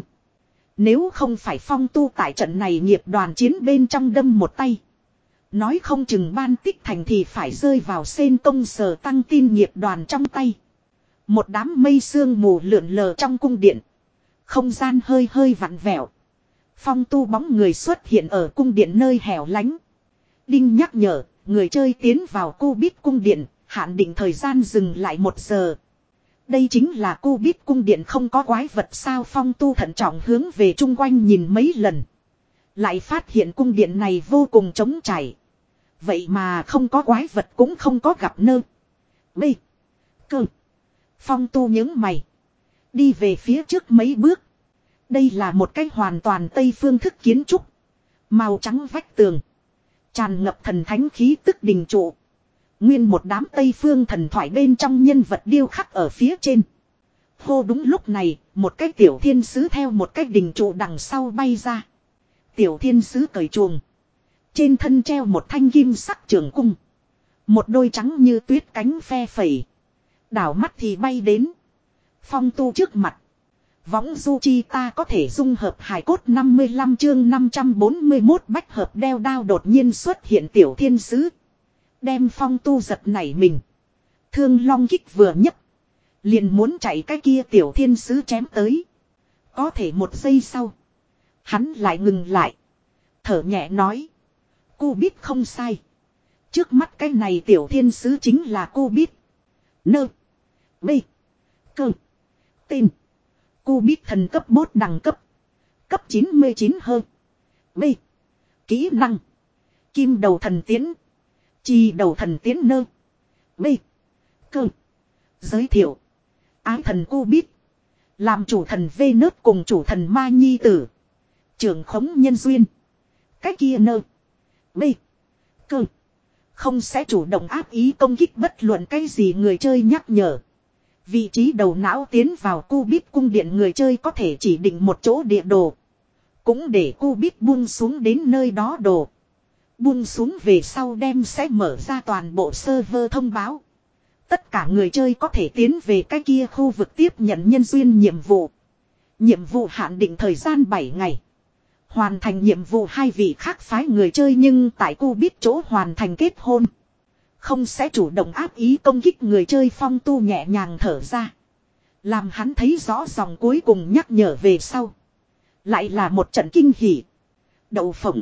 Nếu không phải Phong Tu tại trận này nghiệp đoàn chiến bên trong đâm một tay. Nói không chừng ban tích thành thì phải rơi vào Sen Công Sở Tăng Tin nghiệp đoàn trong tay. Một đám mây sương mù lượn lờ trong cung điện. Không gian hơi hơi vặn vẹo. Phong Tu bóng người xuất hiện ở cung điện nơi hẻo lánh. Đinh nhắc nhở, người chơi tiến vào cu bít cung điện, hạn định thời gian dừng lại một giờ. Đây chính là cu bít cung điện không có quái vật sao. Phong Tu thận trọng hướng về chung quanh nhìn mấy lần. Lại phát hiện cung điện này vô cùng trống trải. Vậy mà không có quái vật cũng không có gặp nơ. Bê. Cơ. Phong Tu nhướng mày. Đi về phía trước mấy bước. Đây là một cái hoàn toàn Tây phương thức kiến trúc. Màu trắng vách tường. Tràn ngập thần thánh khí tức đình trụ. Nguyên một đám Tây phương thần thoại bên trong nhân vật điêu khắc ở phía trên. Hô, đúng lúc này, một cái tiểu thiên sứ theo một cái đình trụ đằng sau bay ra. Tiểu thiên sứ cởi chuồng. Trên thân treo một thanh kim sắc trường cung. Một đôi trắng như tuyết cánh phe phẩy. Đảo mắt thì bay đến. Phong Tu trước mặt. Võng du chi ta có thể dung hợp hài cốt năm mươi lăm chương năm trăm bốn mươi mốt bách hợp đeo đao đột nhiên xuất hiện tiểu thiên sứ. Đem Phong Tu giật nảy mình. Thương long kích vừa nhất. Liền muốn chạy cái kia tiểu thiên sứ chém tới. Có thể một giây sau. Hắn lại ngừng lại. Thở nhẹ nói. Cu bít không sai. Trước mắt cái này tiểu thiên sứ chính là cu bít. Nơ. Bê. Cơ. Tên. Cu bít thần cấp bốt đẳng cấp. Cấp chín mươi chín hơn. B. Kỹ năng. Kim đầu thần tiến. Chi đầu thần tiến nơ. B. Cơ. Giới thiệu. Ái thần cu bít. Làm chủ thần Venus cùng chủ thần Ma Nhi Tử. Trưởng khống nhân duyên. Cái kia nơ. B. Cơ. Không sẽ chủ động áp ý công kích bất luận cái gì người chơi nhắc nhở. Vị trí đầu não tiến vào cu bít cung điện người chơi có thể chỉ định một chỗ địa đồ. Cũng để cu bít buông xuống đến nơi đó đồ. Buông xuống về sau đem sẽ mở ra toàn bộ server thông báo. Tất cả người chơi có thể tiến về cái kia khu vực tiếp nhận nhân duyên nhiệm vụ. Nhiệm vụ hạn định thời gian bảy ngày. Hoàn thành nhiệm vụ hai vị khác phái người chơi nhưng tại cu bít chỗ hoàn thành kết hôn. Không sẽ chủ động áp ý công kích người chơi. Phong Tu nhẹ nhàng thở ra. Làm hắn thấy rõ dòng cuối cùng nhắc nhở về sau. Lại là một trận kinh hỉ. Đậu phộng.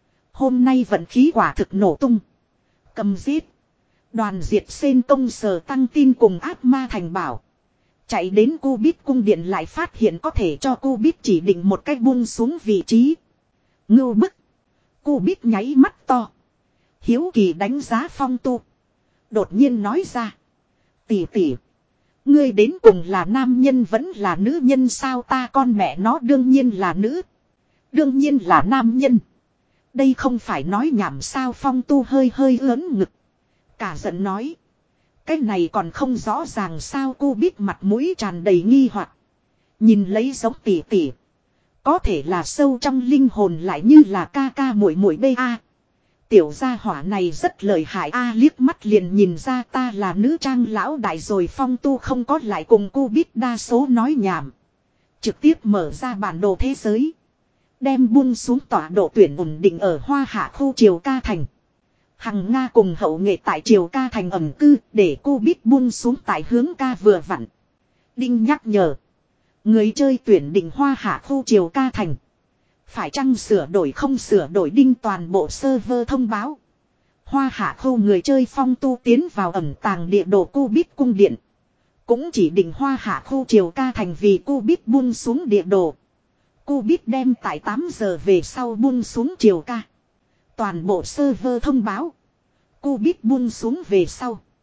Hôm nay vận khí quả thực nổ tung. Cầm giết. Đoàn diệt Sen Công Sở Tăng Tin cùng Ác Ma Thành Bảo. Chạy đến cu bít cung điện lại phát hiện có thể cho cu bít chỉ định một cách buông xuống vị trí. Ngưu bức. Cu bít nháy mắt to. Hiếu kỳ đánh giá Phong Tu. Đột nhiên nói ra. Tỷ tỷ. Ngươi đến cùng là nam nhân vẫn là nữ nhân sao? Ta con mẹ nó đương nhiên là nữ. Đương nhiên là nam nhân. Đây không phải nói nhảm sao? Phong Tu hơi hơi ớn ngực. Cả giận nói. Cái này còn không rõ ràng sao? Cu bít mặt mũi tràn đầy nghi hoặc. Nhìn lấy giống tỷ tỷ. Có thể là sâu trong linh hồn lại như là ca ca muội muội bê a. Tiểu gia hỏa này rất lợi hại a, liếc mắt liền nhìn ra ta là nữ trang lão đại rồi. Phong Tu không có lại cùng cu bít đa số nói nhảm. Trực tiếp mở ra bản đồ thế giới. Đem buông xuống tọa độ tuyển ổn định ở Hoa Hạ khu Triều Ca Thành. Hằng Nga cùng hậu nghệ tại Triều Ca Thành ẩn cư để cu bít buông xuống tại hướng ca vừa vặn. Đinh nhắc nhở. Người chơi tuyển định Hoa Hạ khu Triều Ca Thành. Phải chăng sửa đổi không sửa đổi đinh toàn bộ server thông báo. Hoa Hạ khu người chơi Phong Tu tiến vào ẩn tàng địa đồ cu bít cung điện. Cũng chỉ định Hoa Hạ khu Triều Ca Thành vì cu bít buông xuống địa đồ. Cu bít đem tại tám giờ về sau buông xuống Triều Ca. Toàn bộ server thông báo. Cu bít buông xuống về sau.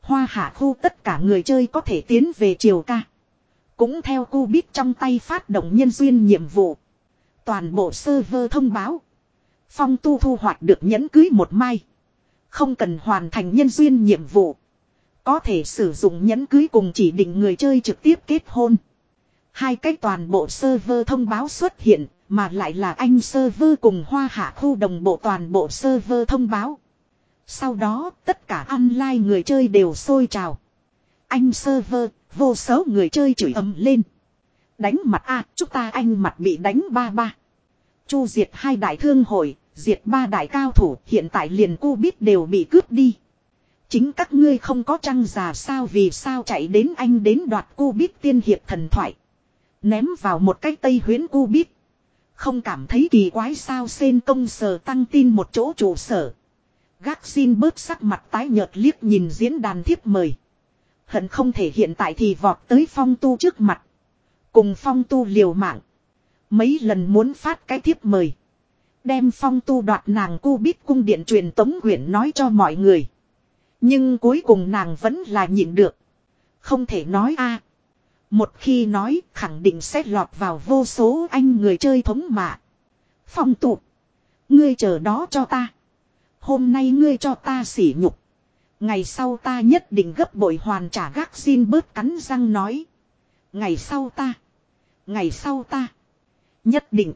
Hoa hạ khu tất cả người chơi có thể tiến về triều ca. Cũng theo Cubit trong tay phát động nhân duyên nhiệm vụ. Toàn bộ server thông báo. Phong Tu thu hoạch được nhẫn cưới một mai. Không cần hoàn thành nhân duyên nhiệm vụ. Có thể sử dụng nhẫn cưới cùng chỉ định người chơi trực tiếp kết hôn. Hai cái toàn bộ server thông báo xuất hiện, mà lại là Anh server cùng Hoa hạ khu đồng bộ toàn bộ server thông báo. Sau đó, tất cả online người chơi đều sôi trào. Anh server, vô số người chơi chửi ầm lên. Đánh mặt a, chúng ta anh mặt bị đánh ba ba. Chu diệt hai đại thương hội, diệt ba đại cao thủ, hiện tại liền Cubit đều bị cướp đi. Chính các ngươi không có trăng già sao, vì sao chạy đến anh đến đoạt Cubit tiên hiệp thần thoại. Ném vào một cái Tây huyễn Cubit. Không cảm thấy kỳ quái sao? Sen công sở tăng tin một chỗ trụ sở. Gác xin bớt sắc mặt tái nhợt liếc nhìn diễn đàn thiếp mời. Hận không thể hiện tại thì vọt tới Phong Tu trước mặt. Cùng Phong Tu liều mạng. Mấy lần muốn phát cái thiếp mời. Đem Phong Tu đoạt nàng Cubit cung điện truyền tống quyển nói cho mọi người. Nhưng cuối cùng nàng vẫn là nhịn được. Không thể nói a. Một khi nói khẳng định sẽ lọt vào vô số anh người chơi thống mạ. Phong Tu, ngươi chờ đó cho ta. Hôm nay ngươi cho ta sỉ nhục. Ngày sau ta nhất định gấp bội hoàn trả. Gác xin bớt cắn răng nói. Ngày sau ta. Ngày sau ta. Nhất định.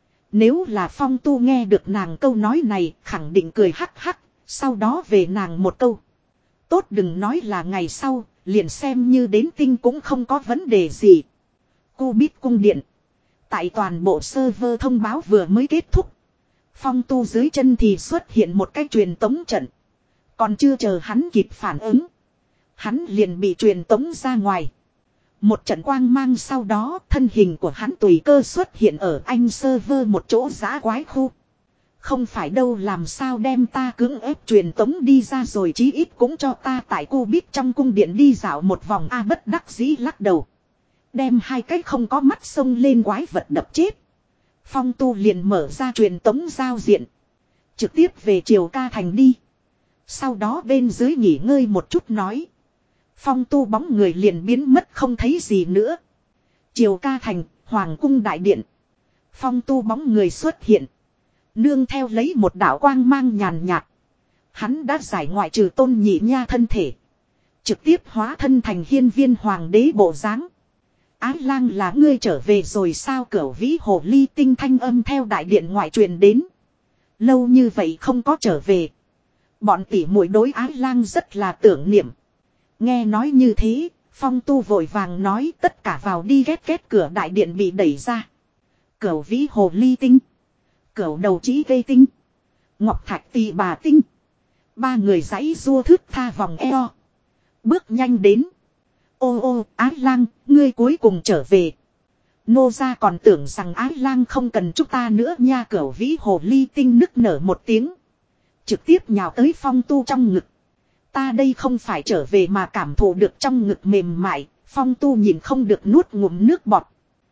Nếu là Phong Tu nghe được nàng câu nói này khẳng định cười hắc hắc. Sau đó về nàng một câu. Tốt đừng nói là ngày sau. Liền xem như đến tinh cũng không có vấn đề gì. Cubit cung điện. Tại toàn bộ server thông báo vừa mới kết thúc. Phong Tu dưới chân thì xuất hiện một cái truyền tống trận. Còn chưa chờ hắn kịp phản ứng. Hắn liền bị truyền tống ra ngoài. Một trận quang mang sau đó thân hình của hắn tùy cơ xuất hiện ở anh server một chỗ giã quái khu. Không phải đâu, làm sao đem ta cưỡng ép truyền tống đi ra rồi, chí ít cũng cho ta tại Cubit trong cung điện đi dạo một vòng. A bất đắc dĩ lắc đầu. Đem hai cái không có mắt sông lên quái vật đập chết. Phong Tu liền mở ra truyền tống giao diện. Trực tiếp về Triều Ca Thành đi. Sau đó bên dưới nghỉ ngơi một chút nói. Phong Tu bóng người liền biến mất không thấy gì nữa. Triều Ca Thành, Hoàng cung đại điện. Phong Tu bóng người xuất hiện. Nương theo lấy một đạo quang mang nhàn nhạt. Hắn đã giải ngoại trừ Tôn Nhị Nha thân thể. Trực tiếp hóa thân thành hiên viên hoàng đế bộ dáng. Ái lang là ngươi trở về rồi sao? Cửu vĩ hồ ly tinh thanh âm theo đại điện ngoại truyền đến. Lâu như vậy không có trở về. Bọn tỷ muội đối Ái lang rất là tưởng niệm. Nghe nói như thế, Phong Tu vội vàng nói tất cả vào đi. Ghét ghét cửa đại điện bị đẩy ra. Cửu vĩ hồ ly tinh, cửu đầu chỉ gây tinh, ngọc thạch tỳ bà tinh. Ba người giãy rua thước tha vòng eo. Bước nhanh đến. Ô ô, Ái lang, ngươi cuối cùng trở về. Nô gia còn tưởng rằng Ái lang không cần chúng ta nữa nha. Cửu vĩ hồ ly tinh nức nở một tiếng. Trực tiếp nhào tới Phong Tu trong ngực. Ta đây không phải trở về mà cảm thụ được trong ngực mềm mại. Phong Tu nhìn không được nuốt ngụm nước bọt.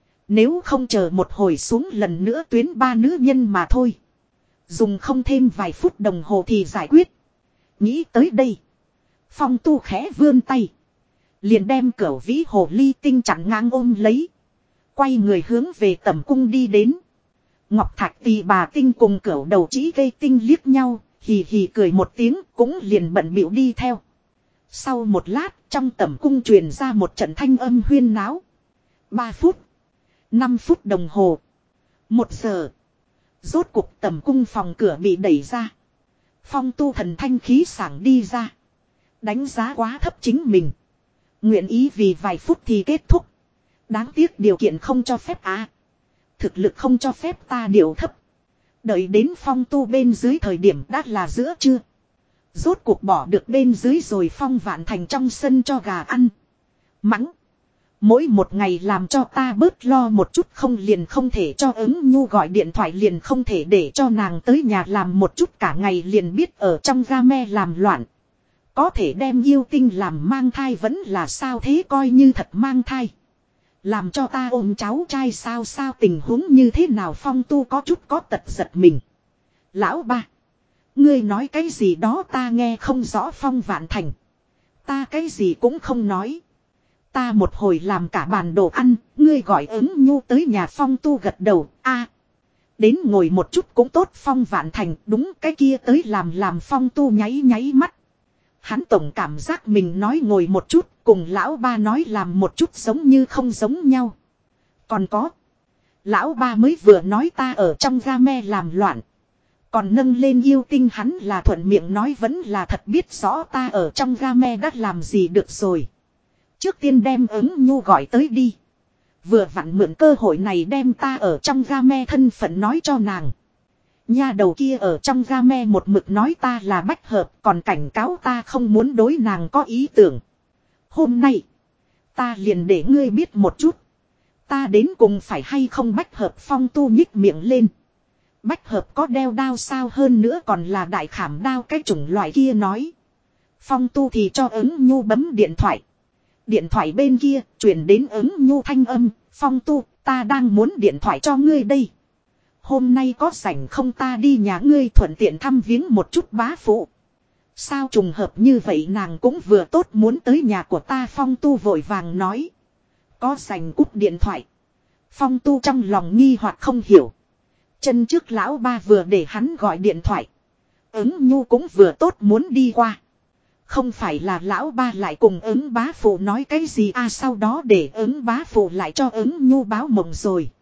Nếu không chờ một hồi xuống lần nữa tuyến ba nữ nhân mà thôi. Dùng không thêm vài phút đồng hồ thì giải quyết. Nghĩ tới đây. Phong Tu khẽ vươn tay. Liền đem cửu vĩ hồ ly tinh chặn ngang ôm lấy. Quay người hướng về tẩm cung đi đến. Ngọc thạch tỳ bà tinh cùng cửu đầu chỉ gây tinh liếc nhau. Hì hì cười một tiếng cũng liền bận bịu đi theo. Sau một lát trong tẩm cung truyền ra một trận thanh âm huyên náo. Ba phút. Năm phút đồng hồ. Một giờ. Rốt cục tẩm cung phòng cửa bị đẩy ra. Phong Tu thần thanh khí sảng đi ra. Đánh giá quá thấp chính mình. Nguyện ý vì vài phút thì kết thúc. Đáng tiếc điều kiện không cho phép à. Thực lực không cho phép ta điều thấp. Đợi đến Phong Tu bên dưới thời điểm đã là giữa trưa. Rốt cuộc bỏ được bên dưới rồi. Phong Vạn Thành trong sân cho gà ăn. Mắng. Mỗi một ngày làm cho ta bớt lo một chút, không liền không thể cho ứng nhu gọi điện thoại, liền không thể để cho nàng tới nhà làm một chút, cả ngày liền biết ở trong game làm loạn. Có thể đem yêu tinh làm mang thai vẫn là sao thế, coi như thật mang thai. Làm cho ta ôm cháu trai sao sao tình huống như thế nào? Phong Tu có chút có tật giật mình. Lão ba. Ngươi nói cái gì đó ta nghe không rõ. Phong Vạn Thành. Ta cái gì cũng không nói. Ta một hồi làm cả bàn đồ ăn, ngươi gọi ứng nhu tới nhà Phong Tu gật đầu, a đến ngồi một chút cũng tốt. Phong Vạn Thành đúng cái kia tới làm làm Phong Tu nháy nháy mắt. Hắn tổng cảm giác mình nói ngồi một chút, cùng lão ba nói làm một chút giống như không giống nhau. Còn có, lão ba mới vừa nói ta ở trong game làm loạn. Còn nâng lên yêu tinh, hắn là thuận miệng nói vẫn là thật biết rõ ta ở trong game đã làm gì được rồi. Trước tiên đem ứng nhu gọi tới đi. Vừa vặn mượn cơ hội này đem ta ở trong game thân phận nói cho nàng. Nha đầu kia ở trong game một mực nói ta là bách hợp, còn cảnh cáo ta không muốn đối nàng có ý tưởng. Hôm nay, ta liền để ngươi biết một chút. Ta đến cùng phải hay không bách hợp. Phong Tu nhích miệng lên. Bách hợp có đeo đao sao, hơn nữa còn là đại khảm đao cái chủng loại kia nói. Phong Tu thì cho ứng nhu bấm điện thoại. Điện thoại bên kia truyền đến ứng nhu thanh âm. Phong Tu, ta đang muốn điện thoại cho ngươi đây. Hôm nay có rảnh không, ta đi nhà ngươi thuận tiện thăm viếng một chút bá phụ. Sao trùng hợp như vậy, nàng cũng vừa tốt muốn tới nhà của ta. Phong Tu vội vàng nói. Có rảnh cúp điện thoại. Phong Tu trong lòng nghi hoặc không hiểu. Chân trước lão ba vừa để hắn gọi điện thoại. Ứng nhu cũng vừa tốt muốn đi qua. Không phải là lão ba lại cùng ứng bá phụ nói cái gì à, sau đó để ứng bá phụ lại cho ứng nhu báo mộng rồi.